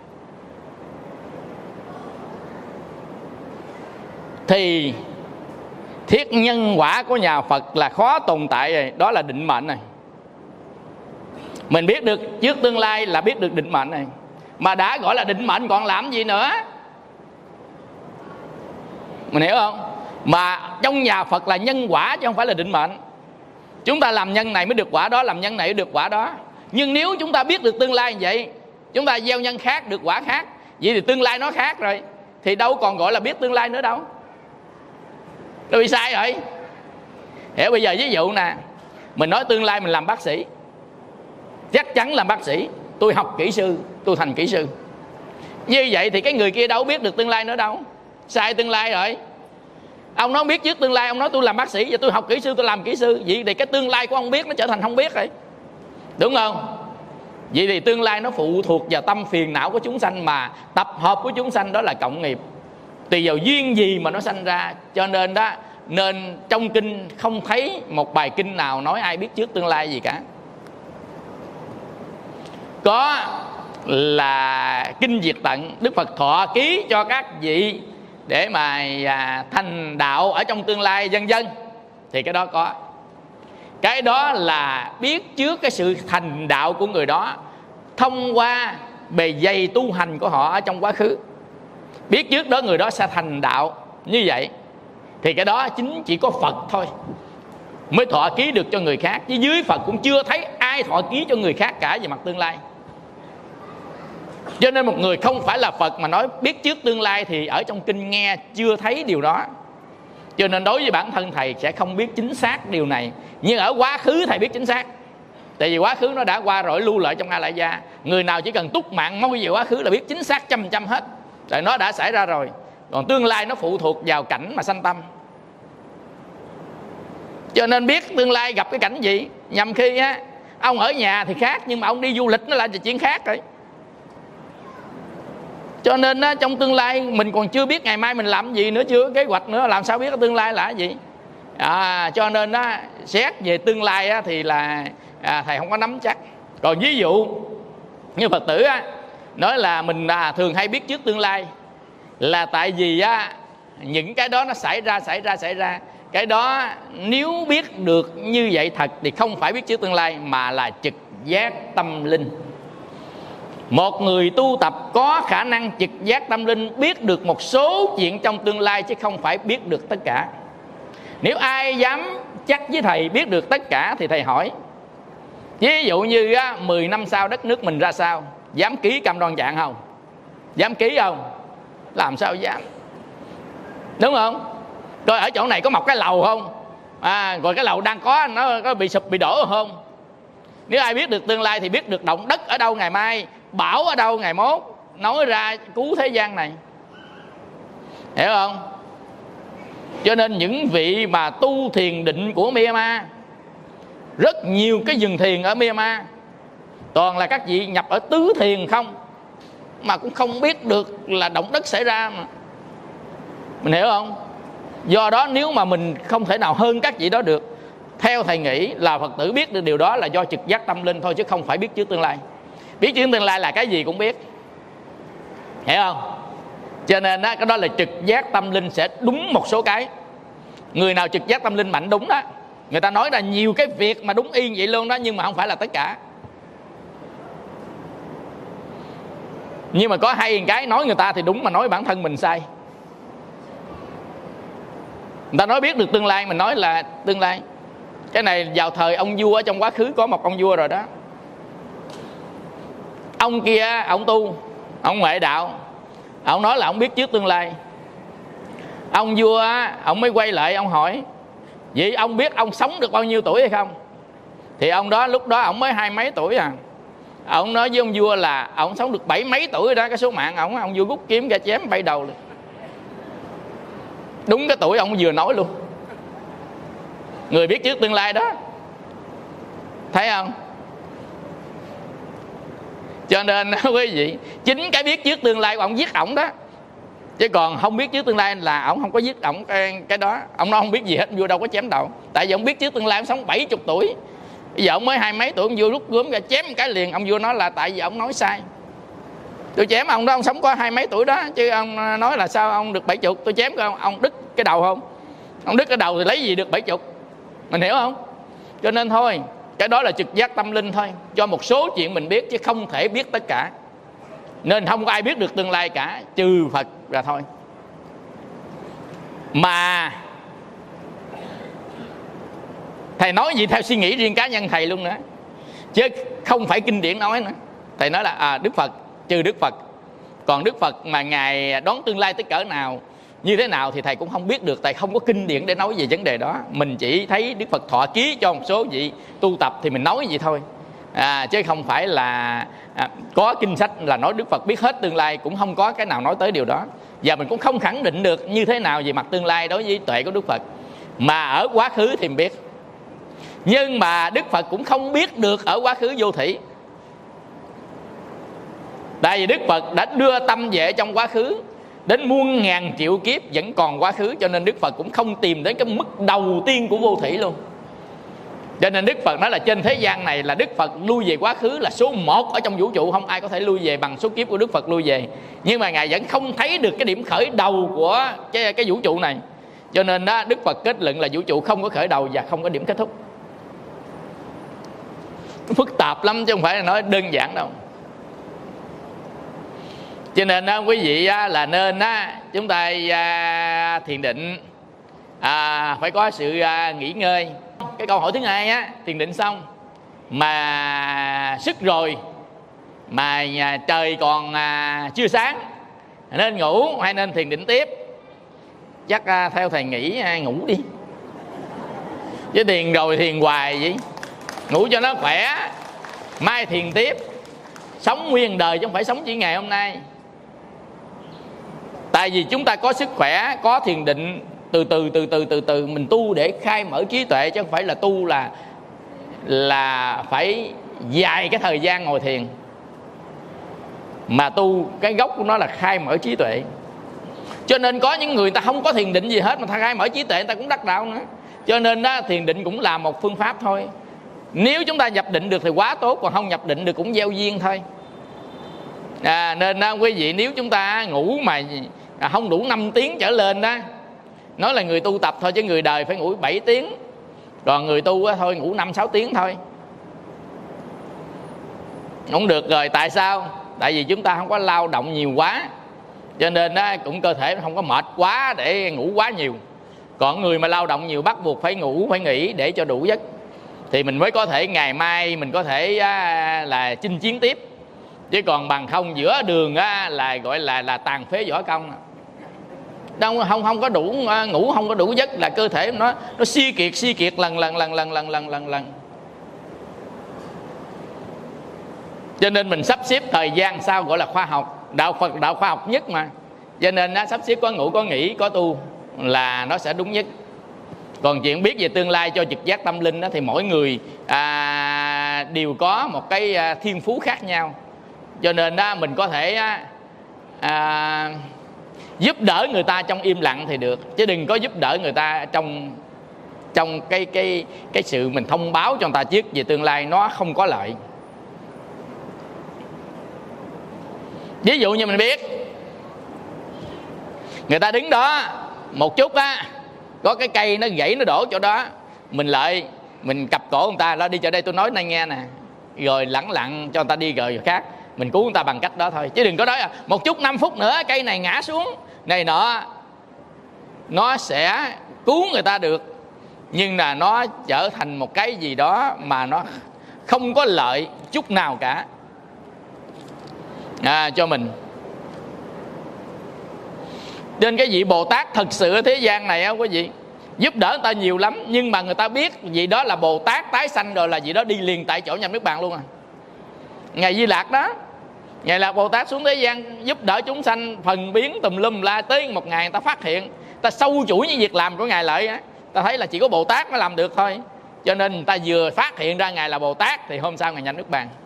thì thiết nhân quả của nhà Phật là khó tồn tại rồi. Đó là định mệnh này. Mình biết được trước tương lai là biết được định mệnh này. Mà đã gọi là định mệnh còn làm gì nữa? Mình hiểu không? Mà trong nhà Phật là nhân quả chứ không phải là định mệnh. Chúng ta làm nhân này mới được quả đó, làm nhân này mới được quả đó. Nhưng nếu chúng ta biết được tương lai như vậy, chúng ta gieo nhân khác được quả khác, vậy thì tương lai nó khác rồi, thì đâu còn gọi là biết tương lai nữa đâu. Nó bị sai rồi. Hiểu bây giờ ví dụ nè, mình nói tương lai mình làm bác sĩ, chắc chắn làm bác sĩ, tôi học kỹ sư, tôi thành kỹ sư. Như vậy thì cái người kia đâu biết được tương lai nữa đâu. Sai tương lai rồi. Ông nói biết trước tương lai, ông nói tôi làm bác sĩ và tôi học kỹ sư, tôi làm kỹ sư. Vậy thì cái tương lai của ông biết nó trở thành không biết rồi, đúng không? Vậy thì tương lai nó phụ thuộc vào tâm phiền não của chúng sanh, mà tập hợp của chúng sanh đó là cộng nghiệp, tùy vào duyên gì mà nó sanh ra. Cho nên đó, nên trong kinh không thấy một bài kinh nào nói ai biết trước tương lai gì cả. Có là kinh Diệt Tận, Đức Phật thọ ký cho các vị để mà à, thành đạo ở trong tương lai vân vân, thì cái đó có. Cái đó là biết trước cái sự thành đạo của người đó thông qua bề dày tu hành của họ ở trong quá khứ. Biết trước đó người đó sẽ thành đạo như vậy, thì cái đó chính chỉ có Phật thôi mới thọ ký được cho người khác, chứ dưới Phật cũng chưa thấy ai thọ ký cho người khác cả về mặt tương lai. Cho nên một người không phải là Phật mà nói biết trước tương lai thì ở trong kinh nghe chưa thấy điều đó. Cho nên đối với bản thân thầy sẽ không biết chính xác điều này. Nhưng ở quá khứ thầy biết chính xác. Tại vì quá khứ nó đã qua rồi, lưu lại trong A Lại Gia. Người nào chỉ cần túc mạng mong về quá khứ là biết chính xác trăm trăm hết. Tại nó đã xảy ra rồi. Còn tương lai nó phụ thuộc vào cảnh mà sanh tâm. Cho nên biết tương lai gặp cái cảnh gì. Nhằm khi á, ông ở nhà thì khác, nhưng mà ông đi du lịch nó là chuyện khác rồi. Cho nên á, trong tương lai mình còn chưa biết ngày mai mình làm gì nữa, chưa kế hoạch nữa, làm sao biết cái tương lai là cái gì. À, cho nên á, xét về tương lai á, thì là à, thầy không có nắm chắc. Còn ví dụ như Phật tử á, nói là mình à, thường hay biết trước tương lai, là tại vì á, những cái đó nó xảy ra xảy ra xảy ra. Cái đó nếu biết được như vậy thật thì không phải biết trước tương lai, mà là trực giác tâm linh. Một người tu tập có khả năng trực giác tâm linh, biết được một số chuyện trong tương lai, chứ không phải biết được tất cả. Nếu ai dám chắc với thầy biết được tất cả thì thầy hỏi. Ví dụ như á, mười năm sau đất nước mình ra sao, dám ký cam đoan trạng không? Dám ký không? Làm sao dám? Đúng không? Rồi ở chỗ này có mọc cái lầu không? À, rồi cái lầu đang có nó có bị sụp bị đổ không? Nếu ai biết được tương lai thì biết được động đất ở đâu ngày mai, bão ở đâu ngày mốt, nói ra cứu thế gian này. Hiểu không? Cho nên những vị mà tu thiền định của Myanmar, rất nhiều cái vườn thiền ở Myanmar toàn là các vị nhập ở tứ thiền không, mà cũng không biết được là động đất xảy ra mà. Mình hiểu không? Do đó nếu mà mình không thể nào hơn các vị đó được, theo thầy nghĩ là Phật tử biết được điều đó là do trực giác tâm linh thôi, chứ không phải biết trước tương lai. Biết trước tương lai là cái gì cũng biết, hiểu không? Cho nên đó, cái đó là trực giác tâm linh sẽ đúng một số cái. Người nào trực giác tâm linh mạnh đúng đó, người ta nói ra nhiều cái việc mà đúng y vậy luôn đó, nhưng mà không phải là tất cả. Nhưng mà có hay cái nói người ta thì đúng, mà nói bản thân mình sai. Người ta nói biết được tương lai, mình nói là tương lai. Cái này vào thời ông vua ở trong quá khứ có một ông vua rồi đó. Ông kia ông tu, ông ngoại đạo, ông nói là ông biết trước tương lai. Ông vua ông mới quay lại ông hỏi: vậy ông biết ông sống được bao nhiêu tuổi hay không? Thì ông đó lúc đó ông mới hai mấy tuổi à. Ông nói với ông vua là ông sống được bảy mấy tuổi đó. Cái số mạng ông, ông vua rút kiếm ra chém bay đầu luôn. Đúng cái tuổi ông vừa nói luôn. Người biết trước tương lai đó, thấy không? Cho nên quý vị, chính cái biết trước tương lai của ông giết ổng đó, chứ còn không biết trước tương lai là ổng không có giết ổng cái, cái đó. Ông nói không biết gì hết, vua đâu có chém đầu. Tại vì ông biết trước tương lai, ông sống bảy mươi tuổi. Bây giờ ông mới hai mấy tuổi, ông vua rút gươm ra chém cái liền. Ông vua nói là tại vì ông nói sai. Tôi chém ông đó, ông sống có hai mấy tuổi đó, chứ ông nói là sao ông được bảy chục. Tôi chém ông, ông đứt cái đầu không? Ông đứt cái đầu thì lấy gì được bảy chục? Mình hiểu không? Cho nên thôi, cái đó là trực giác tâm linh thôi. Cho một số chuyện mình biết, chứ không thể biết tất cả. Nên không có ai biết được tương lai cả, trừ Phật ra thôi. Mà thầy nói gì theo suy nghĩ riêng cá nhân thầy luôn nữa, chứ không phải kinh điển nói nữa. Thầy nói là à, Đức Phật, trừ Đức Phật. Còn Đức Phật mà Ngài đoán tương lai tới cỡ nào, như thế nào thì thầy cũng không biết được. Thầy không có kinh điển để nói về vấn đề đó. Mình chỉ thấy Đức Phật thọ ký cho một số vị tu tập thì mình nói vậy thôi, à, chứ không phải là à, có kinh sách là nói Đức Phật biết hết tương lai. Cũng không có cái nào nói tới điều đó. Và mình cũng không khẳng định được như thế nào về mặt tương lai đối với tuệ của Đức Phật. Mà ở quá khứ thì mình biết. Nhưng mà Đức Phật cũng không biết được ở quá khứ vô thủy. Tại vì Đức Phật đã đưa tâm về trong quá khứ đến muôn ngàn triệu kiếp vẫn còn quá khứ. Cho nên Đức Phật cũng không tìm đến cái mức đầu tiên của vô thủy luôn. Cho nên Đức Phật nói là trên thế gian này là Đức Phật lui về quá khứ là số một ở trong vũ trụ. Không ai có thể lui về bằng số kiếp của Đức Phật lui về. Nhưng mà Ngài vẫn không thấy được cái điểm khởi đầu của cái, cái vũ trụ này. Cho nên đó, Đức Phật kết luận là vũ trụ không có khởi đầu và không có điểm kết thúc. Phức tạp lắm chứ không phải là nói đơn giản đâu. Cho nên đó, quý vị á, là nên á, chúng ta à, thiền định à, phải có sự à, nghỉ ngơi. Cái câu hỏi thứ hai á, thiền định xong mà sức rồi, mà nhà trời còn à, chưa sáng, nên ngủ hay nên thiền định tiếp? Chắc à, theo thầy nghĩ à, ngủ đi. Chứ thiền rồi thiền hoài vậy, ngủ cho nó khỏe, mai thiền tiếp. Sống nguyên đời chứ không phải sống chỉ ngày hôm nay. Tại vì chúng ta có sức khỏe, có thiền định, từ từ từ từ từ từ mình tu để khai mở trí tuệ, chứ không phải là tu là là phải dài cái thời gian ngồi thiền. Mà tu cái gốc của nó là khai mở trí tuệ. Cho nên có những người ta không có thiền định gì hết mà ta khai mở trí tuệ, người ta cũng đắc đạo nữa. Cho nên đó, thiền định cũng là một phương pháp thôi. Nếu chúng ta nhập định được thì quá tốt, còn không nhập định được cũng gieo duyên thôi. À, nên đó, quý vị, nếu chúng ta ngủ mà không đủ năm tiếng trở lên đó, nói là người tu tập thôi, chứ người đời phải ngủ bảy tiếng. Còn người tu á, thôi ngủ năm sáu tiếng thôi. Không được rồi. Tại sao? Tại vì chúng ta không có lao động nhiều quá, cho nên đó, cũng cơ thể không có mệt quá để ngủ quá nhiều. Còn người mà lao động nhiều bắt buộc phải ngủ, phải nghỉ để cho đủ giấc, thì mình mới có thể ngày mai mình có thể á, là chinh chiến tiếp. Chứ còn bằng không giữa đường á, là gọi là là tàn phế võ công. Đâu không không có đủ ngủ, không có đủ giấc là cơ thể nó nó suy kiệt suy kiệt lần lần lần lần lần lần lần lần. Cho nên mình sắp xếp thời gian sao gọi là khoa học. Đạo Phật đạo khoa học nhất mà. Cho nên nó sắp xếp có ngủ, có nghỉ, có tu là nó sẽ đúng nhất. Còn chuyện biết về tương lai cho trực giác tâm linh đó, thì mỗi người à, đều có một cái thiên phú khác nhau. Cho nên đó, mình có thể à, Giúp đỡ người ta trong im lặng thì được, chứ đừng có giúp đỡ người ta trong trong cái cái cái sự mình thông báo cho người ta trước về tương lai, nó không có lợi. Ví dụ như mình biết người ta đứng đó một chút á, có cái cây nó gãy nó đổ chỗ đó, mình lại mình cặp cổ người ta, đó đi cho đây tôi nói này nghe nè, rồi lẳng lặng cho người ta đi rồi, rồi khác mình cứu người ta bằng cách đó thôi. Chứ đừng có nói một chút năm phút nữa cây này ngã xuống này nọ, nó sẽ cứu người ta được, nhưng là nó trở thành một cái gì đó mà nó không có lợi chút nào cả à, cho mình. Nên cái vị Bồ Tát thật sự ở thế gian này á quý vị, giúp đỡ người ta nhiều lắm, nhưng mà người ta biết vị đó là Bồ Tát tái sanh rồi là vị đó đi liền tại chỗ nhập niết bàn luôn à. Ngài Di Lặc đó, Ngài là Bồ Tát xuống thế gian giúp đỡ chúng sanh phần biến tùm lum la, tới một ngày người ta phát hiện, ta sâu chuỗi những việc làm của Ngài lại á, ta thấy là chỉ có Bồ Tát mới làm được thôi, cho nên người ta vừa phát hiện ra Ngài là Bồ Tát thì hôm sau Ngài nhập niết bàn.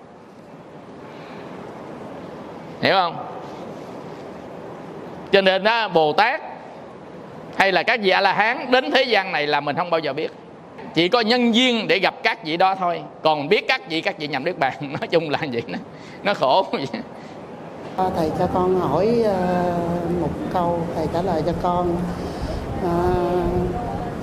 Hiểu không? Cho nên đó, Bồ Tát hay là các vị A-la-hán đến thế gian này là mình không bao giờ biết, chỉ có nhân duyên để gặp các vị đó thôi. Còn biết các vị các vị nhập niết bàn, nói chung là vậy đó, nó khổ vậy. Thầy cho con hỏi uh, một câu, thầy trả lời cho con. Uh,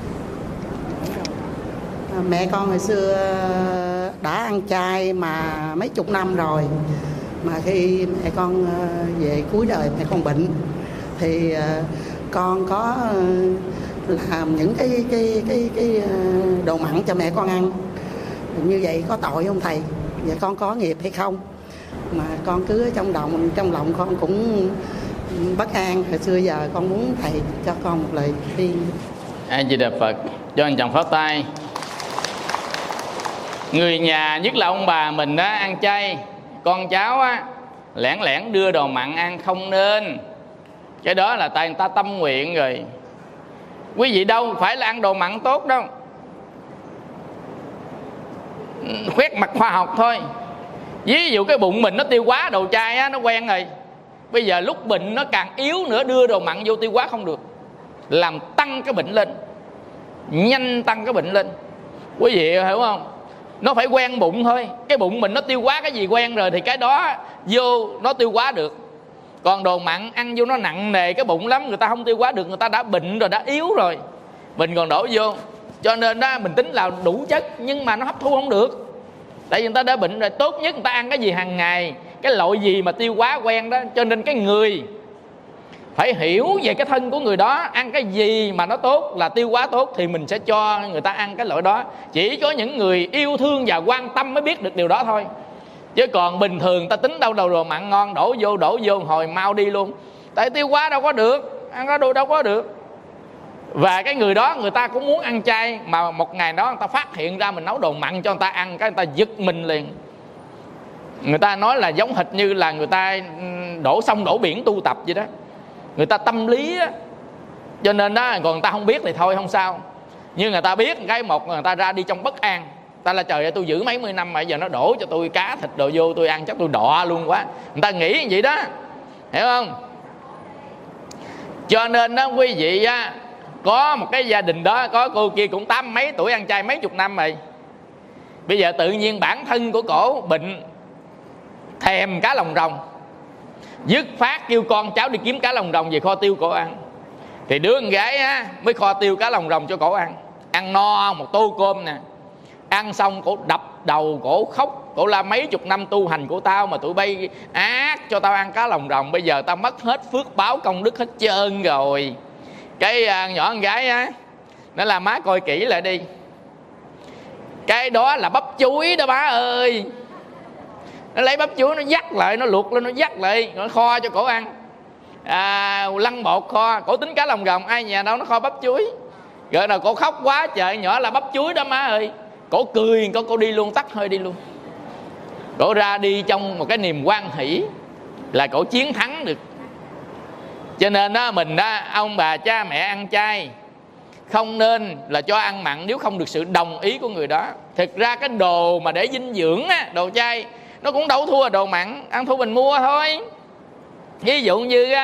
mẹ con hồi xưa đã ăn chay mà mấy chục năm rồi, mà khi mẹ con uh, về cuối đời mẹ con bệnh thì uh, con có uh, làm những cái cái cái cái uh, đồ mặn cho mẹ con ăn. Như vậy có tội không thầy? Vậy con có nghiệp hay không? Mà con cứ ở trong lòng trong lòng con cũng bất an. Hồi xưa giờ con muốn thầy cho con một lời khuyên. A Di Đà Phật. Cho anh chồng phát tay. Người nhà nhất là ông bà mình á ăn chay, con cháu á lẻn lẻn đưa đồ mặn ăn không nên. Cái đó là tại người ta tâm nguyện rồi. Quý vị đâu phải là ăn đồ mặn tốt đâu, khoét mặt khoa học thôi. Ví dụ cái bụng mình nó tiêu hóa đồ chay á, nó quen rồi, bây giờ lúc bệnh nó càng yếu nữa, đưa đồ mặn vô tiêu hóa không được, làm tăng cái bệnh lên, nhanh tăng cái bệnh lên. Quý vị hiểu không? Nó phải quen bụng thôi. Cái bụng mình nó tiêu hóa cái gì quen rồi thì cái đó vô nó tiêu hóa được. Còn đồ mặn ăn vô nó nặng nề cái bụng lắm, người ta không tiêu hóa được, người ta đã bệnh rồi, đã yếu rồi, mình còn đổ vô. Cho nên đó mình tính là đủ chất nhưng mà nó hấp thu không được, tại vì người ta đã bệnh rồi. Tốt nhất người ta ăn cái gì hàng ngày, cái loại gì mà tiêu hóa quen đó. Cho nên cái người phải hiểu về cái thân của người đó, ăn cái gì mà nó tốt, là tiêu hóa tốt thì mình sẽ cho người ta ăn cái loại đó. Chỉ có những người yêu thương và quan tâm mới biết được điều đó thôi. Chứ còn bình thường ta tính đâu đầu đồ mặn ngon, đổ vô đổ vô hồi mau đi luôn, tại tiêu hóa đâu có được, ăn cái đồ đâu có được. Và cái người đó người ta cũng muốn ăn chay, mà một ngày đó người ta phát hiện ra mình nấu đồ mặn cho người ta ăn, cái người ta giật mình liền. Người ta nói là giống hệt như là người ta đổ sông đổ biển tu tập vậy đó, người ta tâm lý á. Cho nên đó, còn người ta không biết thì thôi không sao, nhưng người ta biết cái một người ta ra đi trong bất an. Ta là trời ơi, tôi giữ mấy mươi năm mà giờ nó đổ cho tôi cá thịt đồ vô tôi ăn chắc tôi đọa luôn quá. Người ta nghĩ như vậy đó, hiểu không? Cho nên đó quý vị á, có một cái gia đình đó, có cô kia cũng tám mấy tuổi, ăn chay mấy chục năm rồi. Bây giờ tự nhiên bản thân của cổ bệnh, thèm cá lòng rồng, dứt phát kêu con cháu đi kiếm cá lòng rồng về kho tiêu cổ ăn. Thì đứa con gái á mới kho tiêu cá lòng rồng cho cổ ăn. Ăn no một tô cơm nè, ăn xong cổ đập đầu, cổ khóc, cổ la mấy chục năm tu hành của tao mà tụi bay ác cho tao ăn cá lòng rồng, bây giờ tao mất hết phước báo công đức hết trơn rồi. Cái uh, nhỏ con gái á, nó là má coi kỹ lại đi, cái đó là bắp chuối đó má ơi. Nó lấy bắp chuối nó dắt lại, nó luộc lên nó dắt lại, nó kho cho cổ ăn. À, lăn bột kho, cổ tính cá lòng rồng, ai nhà đâu nó kho bắp chuối. Rồi nào cổ khóc quá trời, nhỏ là bắp chuối đó má ơi. Cổ cười, cổ, cổ đi luôn, tắt hơi đi luôn. Cổ ra đi trong một cái niềm hoan hỷ, là cổ chiến thắng được. Cho nên đó, mình đó, ông bà cha mẹ ăn chay không nên là cho ăn mặn nếu không được sự đồng ý của người đó. Thực ra cái đồ mà để dinh dưỡng á, đồ chay nó cũng đâu thua đồ mặn, ăn thua mình mua thôi. Ví dụ như á,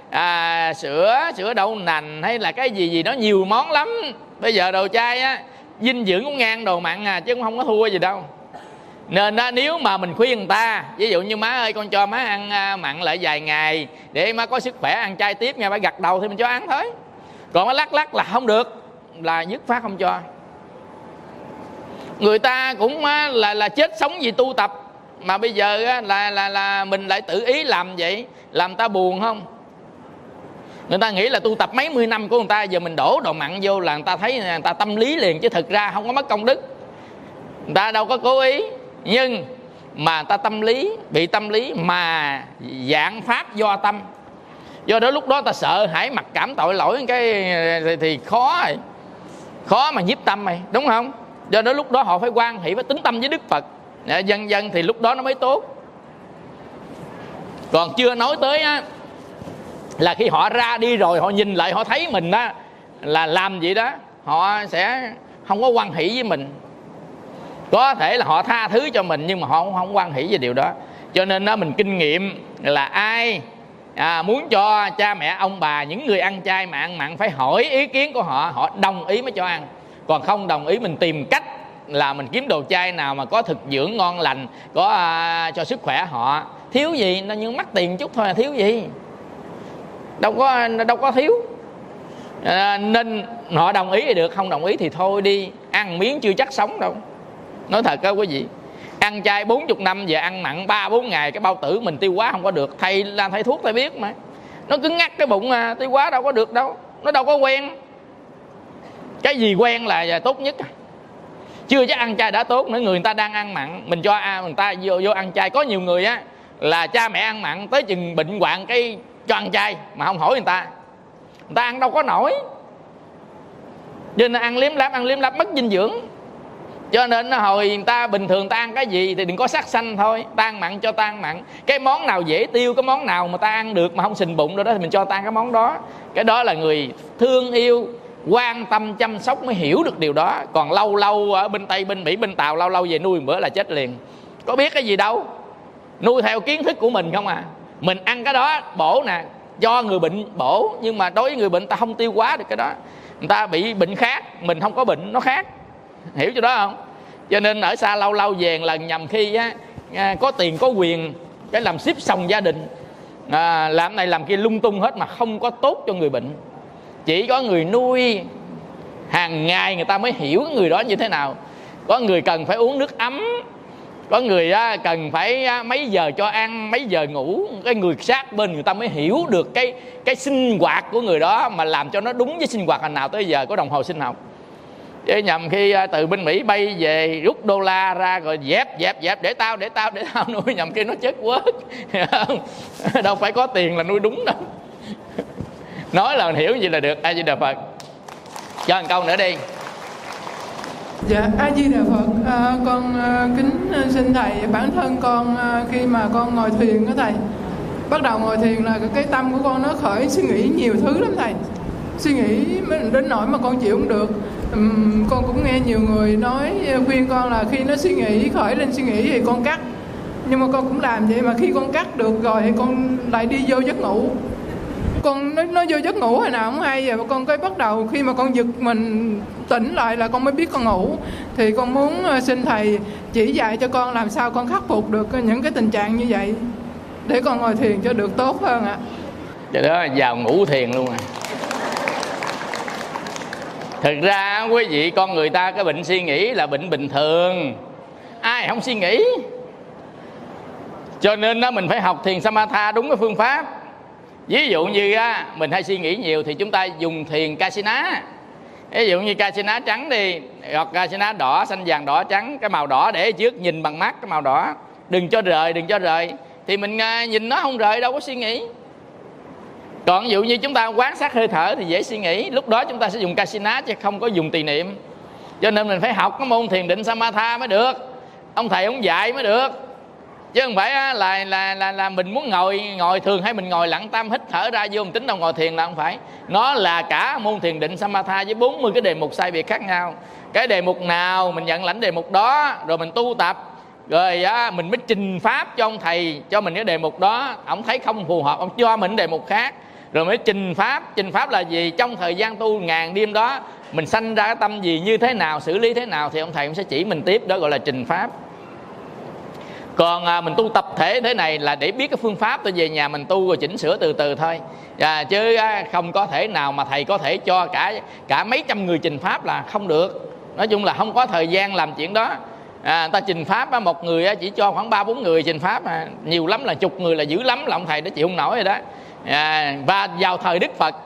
à, sữa sữa đậu nành hay là cái gì gì đó, nhiều món lắm. Bây giờ đồ chay á dinh dưỡng cũng ngang đồ mặn à, chứ cũng không có thua gì đâu. Nên á, nếu mà mình khuyên người ta, ví dụ như má ơi con cho má ăn à, mặn lại vài ngày để má có sức khỏe ăn chay tiếp nha, má gật đầu thì mình cho ăn thôi. Còn má lắc lắc là không được, là dứt phát không cho. Người ta cũng á, là là chết sống vì tu tập, mà bây giờ á, là là là mình lại tự ý làm vậy, làm ta buồn không? Người ta nghĩ là tu tập mấy mươi năm của người ta, giờ mình đổ đồ mặn vô là người ta thấy người ta tâm lý liền, chứ thực ra không có mất công đức. Người ta đâu có cố ý, nhưng mà người ta tâm lý, bị tâm lý mà dạng pháp do tâm. Do đó lúc đó ta sợ hãi mặc cảm tội lỗi cái thì, thì khó rồi. Khó mà nhiếp tâm mày, đúng không? Do đó lúc đó họ phải quan hệ với tính tâm với Đức Phật, dần dần thì lúc đó nó mới tốt. Còn chưa nói tới á, là khi họ ra đi rồi họ nhìn lại họ thấy mình đó là làm gì đó, họ sẽ không có quan hỷ với mình. Có thể là họ tha thứ cho mình nhưng mà họ không, không quan hỷ về điều đó. Cho nên đó, mình kinh nghiệm là ai à, muốn cho cha mẹ ông bà, những người ăn chay mà ăn mặn, phải hỏi ý kiến của họ, họ đồng ý mới cho ăn. Còn không đồng ý mình tìm cách là mình kiếm đồ chay nào mà có thực dưỡng ngon lành, có à, cho sức khỏe họ. Thiếu gì nó như mắc tiền chút thôi là thiếu gì, đâu có đâu có thiếu. À, nên họ đồng ý thì được, không đồng ý thì thôi đi, ăn miếng chưa chắc sống đâu. Nói thật đó quý vị, ăn chay bốn mươi năm về ăn mặn ba bốn ngày cái bao tử mình tiêu hóa không có được. Thầy làm thầy thuốc thầy biết mà, nó cứng ngắc cái bụng mà tiêu hóa đâu có được đâu, nó đâu có quen. Cái gì quen là tốt nhất. Chưa chắc ăn chay đã tốt nữa, người ta đang ăn mặn mình cho à, người ta vô, vô ăn chay. Có nhiều người á là cha mẹ ăn mặn tới chừng bệnh hoạn cái cho ăn chay mà không hỏi người ta, người ta ăn đâu có nổi. Cho nên ăn liếm láp ăn liếm láp mất dinh dưỡng. Cho nên hồi người ta bình thường ta ăn cái gì thì đừng có sát sanh thôi, ta ăn mặn cho ta ăn mặn. Cái món nào dễ tiêu, cái món nào mà ta ăn được mà không sình bụng đâu đó thì mình cho ta ăn cái món đó. Cái đó là người thương yêu, quan tâm chăm sóc mới hiểu được điều đó. Còn lâu lâu ở bên Tây, bên Mỹ, bên Tàu lâu lâu về nuôi một bữa là chết liền. Có biết cái gì đâu, nuôi theo kiến thức của mình không à. Mình ăn cái đó bổ nè, cho người bệnh bổ, nhưng mà đối với người bệnh ta không tiêu hóa được cái đó, người ta bị bệnh khác, mình không có bệnh nó khác. Hiểu chỗ đó không? Cho nên ở xa lâu lâu về lần nhầm khi á, có tiền có quyền cái làm xếp xong gia đình, à, làm này làm kia lung tung hết mà không có tốt cho người bệnh. Chỉ có người nuôi hàng ngày người ta mới hiểu người đó như thế nào. Có người cần phải uống nước ấm, có người cần phải mấy giờ cho ăn, mấy giờ ngủ. Cái người sát bên người ta mới hiểu được cái cái sinh hoạt của người đó, mà làm cho nó đúng với sinh hoạt hồi nào tới giờ có đồng hồ sinh học. Chứ nhầm khi từ bên Mỹ bay về rút đô la ra rồi dẹp dẹp dẹp để tao để tao để tao nuôi, nhầm khi nó chết quớt. Đâu phải có tiền là nuôi đúng đâu. Nói là hiểu gì là được. A Di Đà Phật. Cho một câu nữa đi. Dạ, A Di Đà Phật. À, con à, kính xin thầy, bản thân con à, khi mà con ngồi thiền đó thầy, bắt đầu ngồi thiền là cái tâm của con nó khởi suy nghĩ nhiều thứ lắm thầy. Suy nghĩ đến nỗi mà con chịu không được. Uhm, con cũng nghe nhiều người nói khuyên con là khi nó suy nghĩ, khởi lên suy nghĩ thì con cắt. Nhưng mà con cũng làm vậy, mà khi con cắt được rồi thì con lại đi vô giấc ngủ. Con nó, nó vô giấc ngủ hồi nào không hay, và con cái bắt đầu khi mà con giật mình tỉnh lại là con mới biết con ngủ. Thì con muốn xin thầy chỉ dạy cho con làm sao con khắc phục được những cái tình trạng như vậy để con ngồi thiền cho được tốt hơn ạ. Vậy đó vào ngủ thiền luôn à. Thực ra quý vị, con người ta cái bệnh suy nghĩ là bệnh bình thường, ai không suy nghĩ. Cho nên đó mình phải học thiền Samatha đúng cái phương pháp. Ví dụ như á, mình hay suy nghĩ nhiều thì chúng ta dùng thiền Kasina. Ví dụ như Kasina trắng đi, hoặc Kasina đỏ, xanh vàng đỏ trắng. Cái màu đỏ để trước nhìn bằng mắt cái màu đỏ, đừng cho rời, đừng cho rời. Thì mình nhìn nó không rời, đâu có suy nghĩ. Còn ví dụ như chúng ta quan sát hơi thở thì dễ suy nghĩ, lúc đó chúng ta sẽ dùng Kasina chứ không có dùng tỳ niệm. Cho nên mình phải học cái môn thiền định Samatha mới được, ông thầy ông dạy mới được. Chứ không phải là là là, là mình muốn ngồi ngồi thường hay mình ngồi lặng tâm hít thở ra vô mình tính đâu ngồi thiền là không phải. Nó là cả môn thiền định Samatha với bốn mươi cái đề mục sai biệt khác nhau. Cái đề mục nào mình nhận lãnh đề mục đó rồi mình tu tập, rồi á, mình mới trình pháp cho ông thầy cho mình cái đề mục đó. Ông thấy không phù hợp ông cho mình đề mục khác. rồi mới trình pháp. Trình pháp là gì? Trong thời gian tu ngàn đêm đó mình sanh ra cái tâm gì, như thế nào, xử lý thế nào, thì ông thầy cũng sẽ chỉ mình tiếp, đó gọi là trình pháp. Còn à, mình tu tập thể thế này là để biết cái phương pháp, tôi về nhà mình tu rồi chỉnh sửa từ từ thôi. À, chứ à, không có thể nào mà thầy có thể cho cả cả mấy trăm người trình pháp là không được. Nói chung là không có thời gian làm chuyện đó. À, người ta trình pháp á, một người á, chỉ cho khoảng ba bốn người trình pháp, à, nhiều lắm là chục người là dữ lắm, là ông thầy đã chịu không nổi rồi đó. À, và vào thời Đức Phật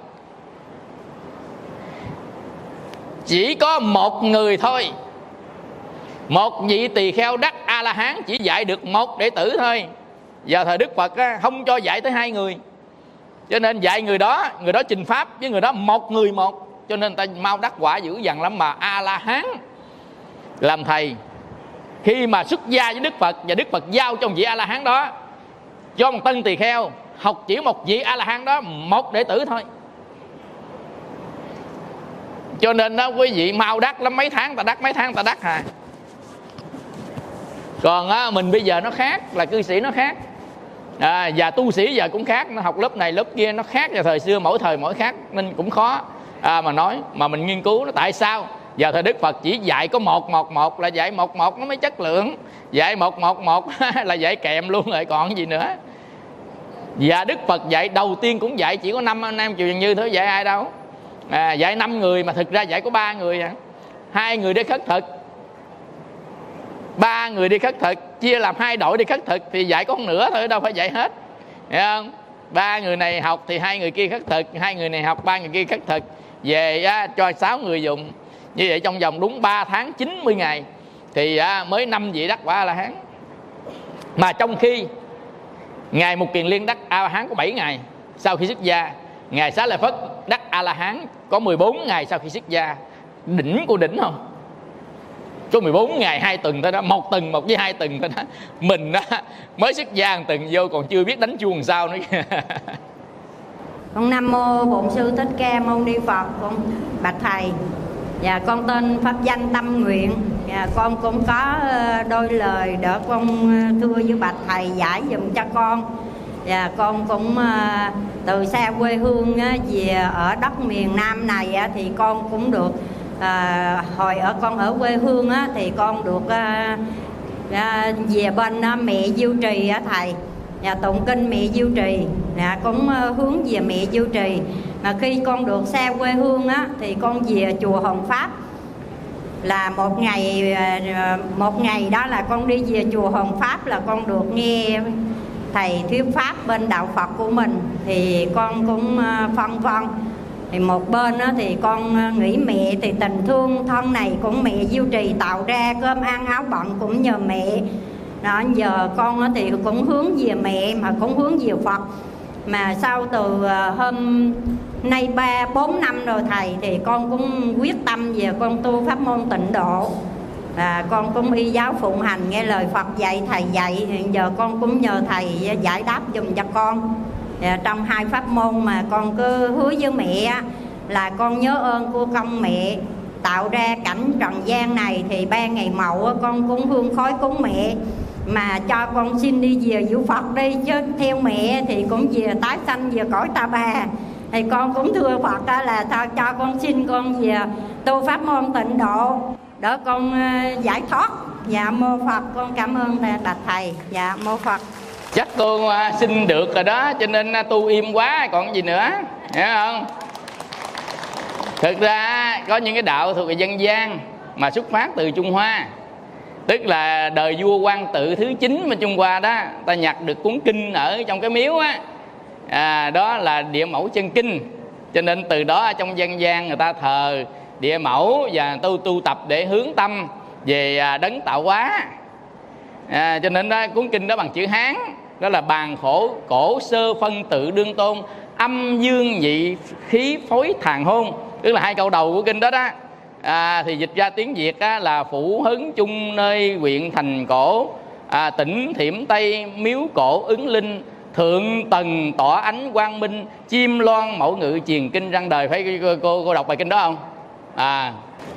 chỉ có một người thôi, một vị tỳ kheo đắc A La Hán chỉ dạy được một đệ tử thôi. Vào thời Đức Phật á, không cho dạy tới hai người, cho nên dạy người đó, người đó trình pháp với người đó một người một, cho nên ta mau đắc quả dữ dằn lắm. Mà A La Hán làm thầy, khi mà xuất gia với Đức Phật và Đức Phật giao cho một vị A La Hán đó, cho một tân tỳ kheo học chỉ một vị A La Hán đó một đệ tử thôi. Cho nên đó quý vị mau đắc lắm, mấy tháng ta đắc, mấy tháng ta đắc hà. Còn á, mình bây giờ nó khác, là cư sĩ nó khác, à, và tu sĩ giờ cũng khác, nó học lớp này lớp kia nó khác, và thời xưa mỗi thời mỗi khác, nên cũng khó à, mà nói. Mà mình nghiên cứu nó tại sao giờ thời Đức Phật chỉ dạy có một một một, là dạy một một nó mới chất lượng, dạy một một một là dạy kèm luôn rồi còn gì nữa. Và Đức Phật dạy đầu tiên cũng dạy chỉ có năm anh em Chùa Trần Như thôi, dạy ai đâu. À, dạy năm người mà thực ra dạy có ba người à. Hai người đi khất thực, ba người đi khất thực, chia làm hai đội đi khất thực thì dạy có một nửa thôi, đâu phải dạy hết, hiểu không? Ba người này học thì hai người kia khất thực, hai người này học ba người kia khất thực, về á, cho sáu người dùng. Như vậy trong vòng đúng ba tháng chín mươi ngày thì á, mới năm vị đắc quả A La Hán. Mà trong khi Ngài Mục Kiền Liên đắc A La Hán có bảy ngày sau khi xuất gia, Ngài Xá Lợi Phất đắc A La Hán có mười bốn ngày sau khi xuất gia. Đỉnh của đỉnh không? Có mười bốn ngày hai tuần thôi đó, một tuần một với hai tuần thôi đó. Mình đó, mới xuất gia một tuần vô còn chưa biết đánh chuông làm sao nữa. Con Nam Mô Bổn Sư Thích Ca Mâu Ni Phật. Con bạch thầy, và con tên pháp danh Tâm Nguyện, và con cũng có đôi lời để con thưa với bạch thầy giải dùm cho con. Và con cũng từ xa quê hương về ở đất miền Nam này thì con cũng được à, hồi ở con ở quê hương thì con được à, à, về bên mẹ Diêu Trì á thầy, và tụng kinh mẹ Diêu Trì, là cũng hướng về mẹ Diêu Trì. Mà khi con được xa quê hương á thì con về chùa Hồng Pháp, là một ngày một ngày đó là con đi về chùa Hồng Pháp là con được nghe thầy thuyết pháp bên đạo Phật của mình, thì con cũng phân vân. Thì một bên đó thì con nghĩ mẹ thì tình thương thân này cũng mẹ Diêu Trì tạo ra, cơm ăn áo bận cũng nhờ mẹ đó. Giờ con thì cũng hướng về mẹ mà cũng hướng về Phật. Mà sau từ hôm nay ba bốn năm rồi thầy, thì con cũng quyết tâm về con tu pháp môn Tịnh Độ, là con cũng y giáo phụng hành nghe lời Phật dạy, thầy dạy. Hiện giờ con cũng nhờ thầy giải đáp dùm cho con. Và trong hai pháp môn mà con cứ hứa với mẹ là con nhớ ơn của công mẹ tạo ra cảnh trần gian này, thì ba ngày Mậu con cũng hương khói cúng mẹ, mà cho con xin đi về vũ Phật đi, chứ theo mẹ thì cũng về tái sanh về cõi Ta Bà. Thì con cũng thưa Phật là sao cho con xin con về tu pháp môn Tịnh Độ để con giải thoát. Dạ mô Phật, con cảm ơn bạch thầy. Dạ mô Phật. Chắc cô xin được rồi đó, cho nên tu im quá còn gì nữa, hiểu không? Thực ra có những cái đạo thuộc về dân gian mà xuất phát từ Trung Hoa, tức là đời vua Quang Tự thứ chín bên Trung Hoa đó, ta nhặt được cuốn kinh ở trong cái miếu á, à, đó là Địa Mẫu Chân Kinh. Cho nên từ đó trong dân gian người ta thờ Địa Mẫu và tu tu tập để hướng tâm về đấng tạo hóa. À, cho nên đó, cuốn kinh đó bằng chữ Hán, đó là bàn khổ cổ sơ phân tự đương tôn, âm dương nhị khí phối thàn hôn, tức là hai câu đầu của kinh đó đó. À, thì dịch ra tiếng Việt á, là phủ hấn chung nơi huyện thành cổ, à, tỉnh thiểm tây miếu cổ ứng linh, thượng tầng tỏ ánh quang minh, chim loan mẫu ngự truyền kinh răng đời. Phải cô, cô, cô đọc bài kinh đó không? À,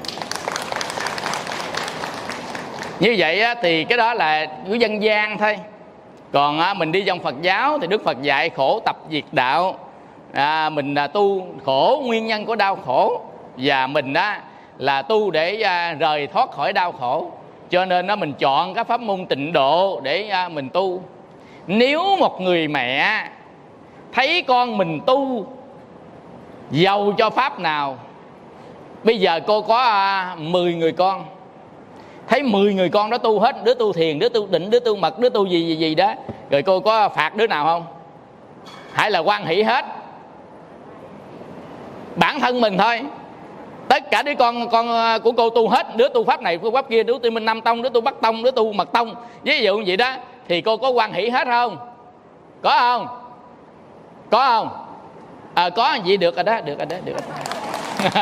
như vậy á, thì cái đó là của dân gian thôi. Còn á, mình đi trong Phật giáo thì Đức Phật dạy khổ tập diệt đạo, à, mình là tu khổ, nguyên nhân của đau khổ, và mình á là tu để à, rời thoát khỏi đau khổ. Cho nên đó mình chọn cái pháp môn tịnh độ để à, mình tu. Nếu một người mẹ thấy con mình tu, giàu cho pháp nào, bây giờ cô có à, mười người con, thấy mười người con đó tu hết, đứa tu thiền, đứa tu định, đứa tu mật, đứa tu gì gì gì đó, rồi cô có phạt đứa nào không? Hay là hoan hỷ hết? Bản thân mình thôi, tất cả đứa con con của cô tu hết, đứa tu pháp này, phương pháp kia, đứa tu Minh Nam Tông, đứa tu Bắc Tông, đứa tu Mật Tông, ví dụ như vậy đó, thì cô có hoan hỷ hết không? Có không? Có không? À, có gì được rồi đó, được rồi đó, được rồi đó.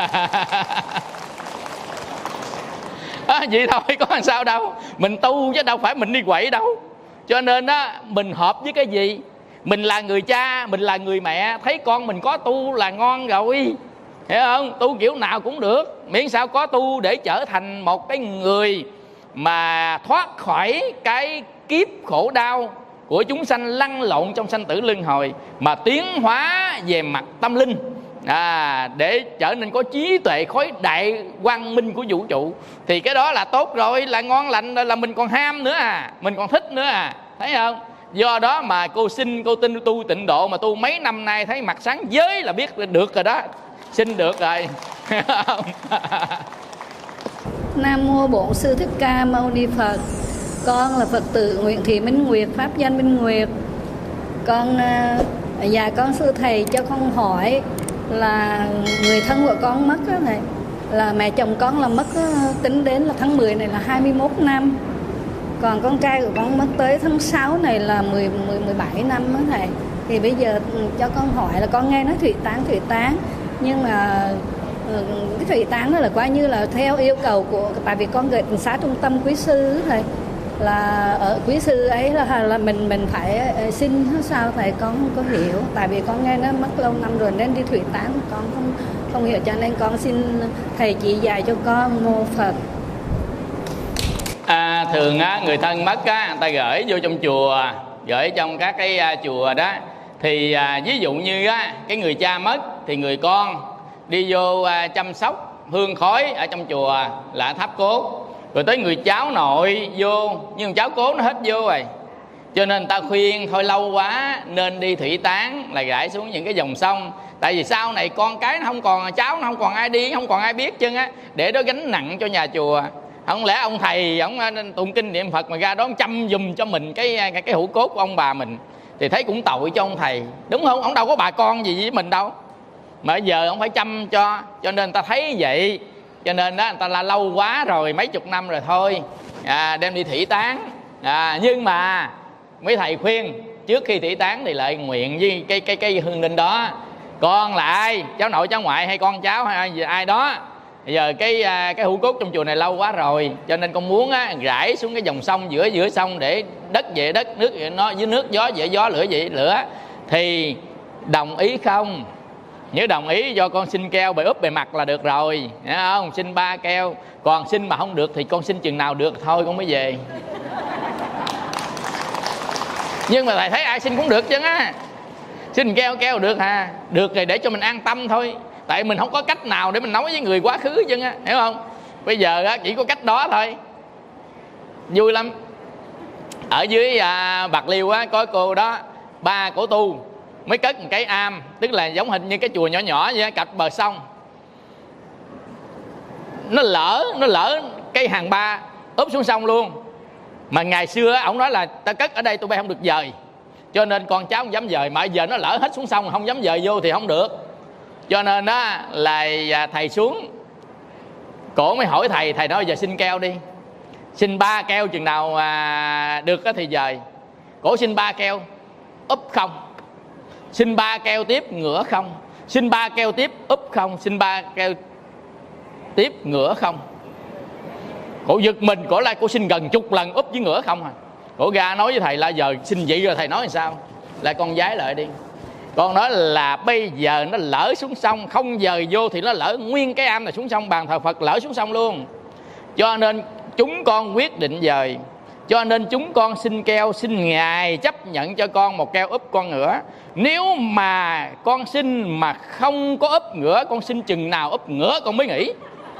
À, vậy thôi, có làm sao đâu. Mình tu chứ đâu phải mình đi quậy đâu. Cho nên đó, mình hợp với cái gì? Mình là người cha, mình là người mẹ, thấy con mình có tu là ngon rồi, hiểu không? Tu kiểu nào cũng được, miễn sao có tu để trở thành một cái người mà thoát khỏi cái kiếp khổ đau của chúng sanh lăn lộn trong sanh tử luân hồi, mà tiến hóa về mặt tâm linh, à, để trở nên có trí tuệ khối đại quang minh của vũ trụ, thì cái đó là tốt rồi, là ngon lành rồi, là mình còn ham nữa à, mình còn thích nữa à, thấy không? Do đó mà cô xin, cô tin tu tịnh độ mà tu mấy năm nay thấy mặt sáng giới là biết được rồi đó, xin được rồi. Nam mô Bổn Sư Thích Ca Mâu Ni Phật. Con là Phật tử Nguyễn Thị Minh Nguyệt, pháp danh Minh Nguyệt. Con dạ con sư thầy cho con hỏi là người thân của con mất đó này, là mẹ chồng con là mất tính đến là tháng mười này là hai mươi mốt năm. Còn con trai của con mất tới tháng sáu này là mười, mười, mười bảy năm đó thầy. Thì bây giờ cho con hỏi là con nghe nói thủy táng, thủy táng. Nhưng mà cái thủy táng đó là coi như là theo yêu cầu của, tại vì con gửi xá trung tâm quý sư thầy, là ở quý sư ấy là, là mình mình phải xin sao thầy, con không có hiểu. Tại vì con nghe nó mất lâu năm rồi nên đi thủy táng con không không hiểu, cho nên con xin thầy chỉ dạy cho con. Mô Phật. À, thường á, người thân mất á, người ta gửi vô trong chùa, gửi trong các cái à, chùa đó, thì à, ví dụ như á, cái người cha mất thì người con đi vô à, chăm sóc hương khói ở trong chùa là tháp cốt, rồi tới người cháu nội vô, nhưng cháu cố nó hết vô rồi, cho nên người ta khuyên thôi lâu quá nên đi thủy táng, là gửi xuống những cái dòng sông. Tại vì sau này con cái nó không còn, cháu nó không còn ai đi, không còn ai biết chân á, để đó gánh nặng cho nhà chùa. Không lẽ ông thầy ông tụng kinh niệm Phật mà ra đó chăm giùm cho mình cái cái, cái hũ cốt của ông bà mình, thì thấy cũng tội cho ông thầy, đúng không? Ông đâu có bà con gì với mình đâu, mà giờ ông phải chăm cho. Cho nên người ta thấy vậy, cho nên đó người ta là lâu quá rồi, mấy chục năm rồi thôi, à, đem đi thủy táng. À, nhưng mà mấy thầy khuyên trước khi thủy táng thì lại nguyện với cái cái cái hương linh đó, con là ai, cháu nội cháu ngoại hay con cháu hay ai, ai đó. Bây giờ cái cái hũ cốt trong chùa này lâu quá rồi, cho nên con muốn á, rải xuống cái dòng sông, giữa giữa sông, để đất về đất, nước về nó, dưới nước, gió về gió, lửa về lửa. Thì đồng ý không? Nếu đồng ý do con xin keo bề úp bề mặt là được rồi, hiểu không? Xin ba keo. Còn xin mà không được thì con xin chừng nào được thôi con mới về. Nhưng mà thầy thấy ai xin cũng được chứ á. Xin keo keo được hà, được rồi để cho mình an tâm thôi. Tại mình không có cách nào để mình nói với người quá khứ chứ á, hiểu không? Bây giờ á, chỉ có cách đó thôi. Vui lắm. Ở dưới à, Bạc Liêu á, có cô đó, ba cổ tu mới cất một cái am, tức là giống hình như cái chùa nhỏ nhỏ vậy, cạnh bờ sông. Nó lỡ, nó lỡ cây hàng ba úp xuống sông luôn. Mà ngày xưa ổng nói là ta cất ở đây tụi bay không được dời, cho nên con cháu không dám dời. Mà giờ nó lỡ hết xuống sông không dám dời vô thì không được. Cho nên đó là thầy xuống, cổ mới hỏi thầy, thầy nói giờ xin keo đi, xin ba keo chừng nào mà được thì dời. Cổ xin ba keo, úp không. Xin ba keo tiếp, ngửa không. Xin ba keo tiếp, úp không. Xin ba keo tiếp, ngửa không. Cổ giật mình, cổ lại cổ xin gần chục lần úp với ngửa không à. Cổ ra nói với thầy là giờ xin vậy rồi thầy nói làm sao? Lại con giái lại đi. Con nói là bây giờ nó lỡ xuống sông, không dời vô thì nó lỡ nguyên cái am này xuống sông, bàn thờ Phật lỡ xuống sông luôn. Cho nên chúng con quyết định dời. Cho nên chúng con xin keo, xin Ngài chấp nhận cho con một keo úp con ngựa. Nếu mà con xin mà không có úp ngựa, con xin chừng nào úp ngựa con mới nghỉ.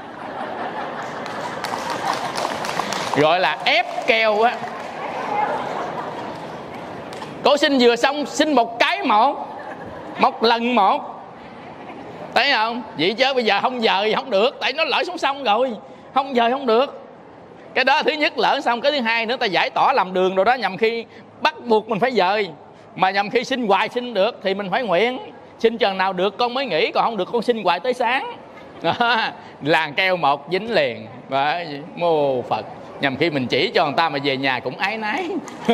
Gọi là ép keo á. Cổ xin vừa xong, xin một cái một, một lần một. Thấy không? Vậy chứ bây giờ không dời không được, tại nó lỡ xuống sông rồi, không dời không được. Cái đó thứ nhất lỡ xong. Cái thứ hai nữa, ta giải tỏa làm đường rồi đó, nhằm khi bắt buộc mình phải dời. Mà nhằm khi xin hoài xin được thì mình phải nguyện. Xin chừng nào được con mới nghỉ, còn không được con xin hoài tới sáng. Làng keo một dính liền. Mô Phật. Nhằm khi mình chỉ cho người ta mà về nhà cũng ái nái.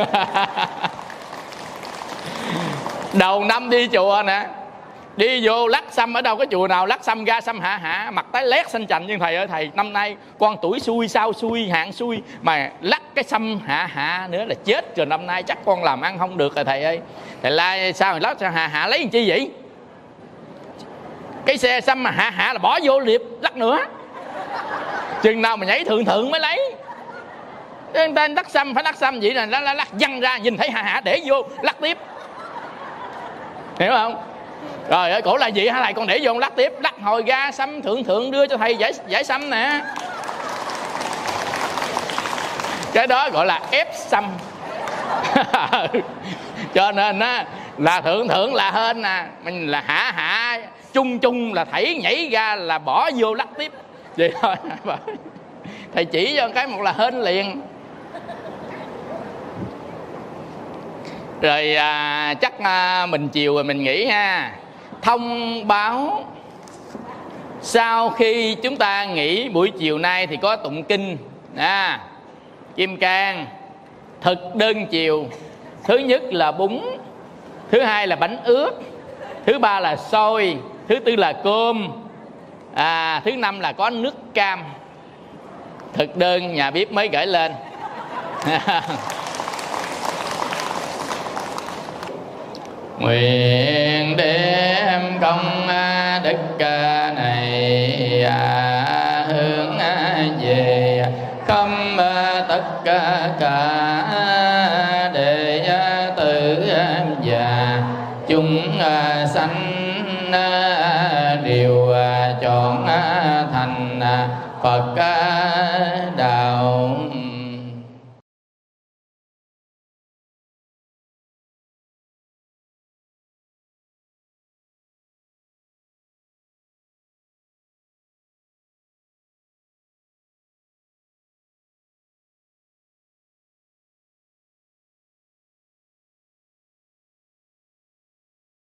Đầu năm đi chùa nè, đi vô lắc xăm, ở đâu có chùa nào lắc xăm ra xăm hạ hạ, mặt tái lét xanh chành. Nhưng thầy ơi thầy, năm nay con tuổi xui sao xui hạn xui mà lắc cái xăm hạ hạ nữa là chết rồi, năm nay chắc con làm ăn không được rồi thầy ơi. Thầy la sao lắc hạ hạ lấy làm chi vậy? Cái xe xăm mà hạ hạ là bỏ vô liệp lắc nữa, chừng nào mà nhảy thượng thượng mới lấy. Người ta lắc xăm phải lắc xăm vậy là lắc, lắc văng ra, nhìn thấy hạ hạ để vô lắc tiếp, hiểu không? Rồi ơi, cổ là gì hả thầy? Con để vô lắc tiếp, lắc hồi ra xăm thượng thượng đưa cho thầy giải giải xăm nè. Cái đó gọi là ép xăm. Cho nên á là thượng thượng là hên nè, mình là hạ hạ chung chung là thảy nhảy ra là bỏ vô lắc tiếp vậy thôi. Thầy chỉ cho cái một là hên liền. Rồi à, chắc à, mình chiều rồi mình nghỉ ha. Thông báo sau khi chúng ta nghỉ buổi chiều nay thì có tụng kinh à, Kim Cang, thực đơn chiều. Thứ nhất là bún, thứ hai là bánh ướt, thứ ba là xôi, thứ tư là cơm, à, thứ năm là có nước cam. Thực đơn nhà bếp mới gửi lên. Nguyện đem công đức này hướng về không tất cả đệ tử và chúng sanh đều chọn thành Phật đạo.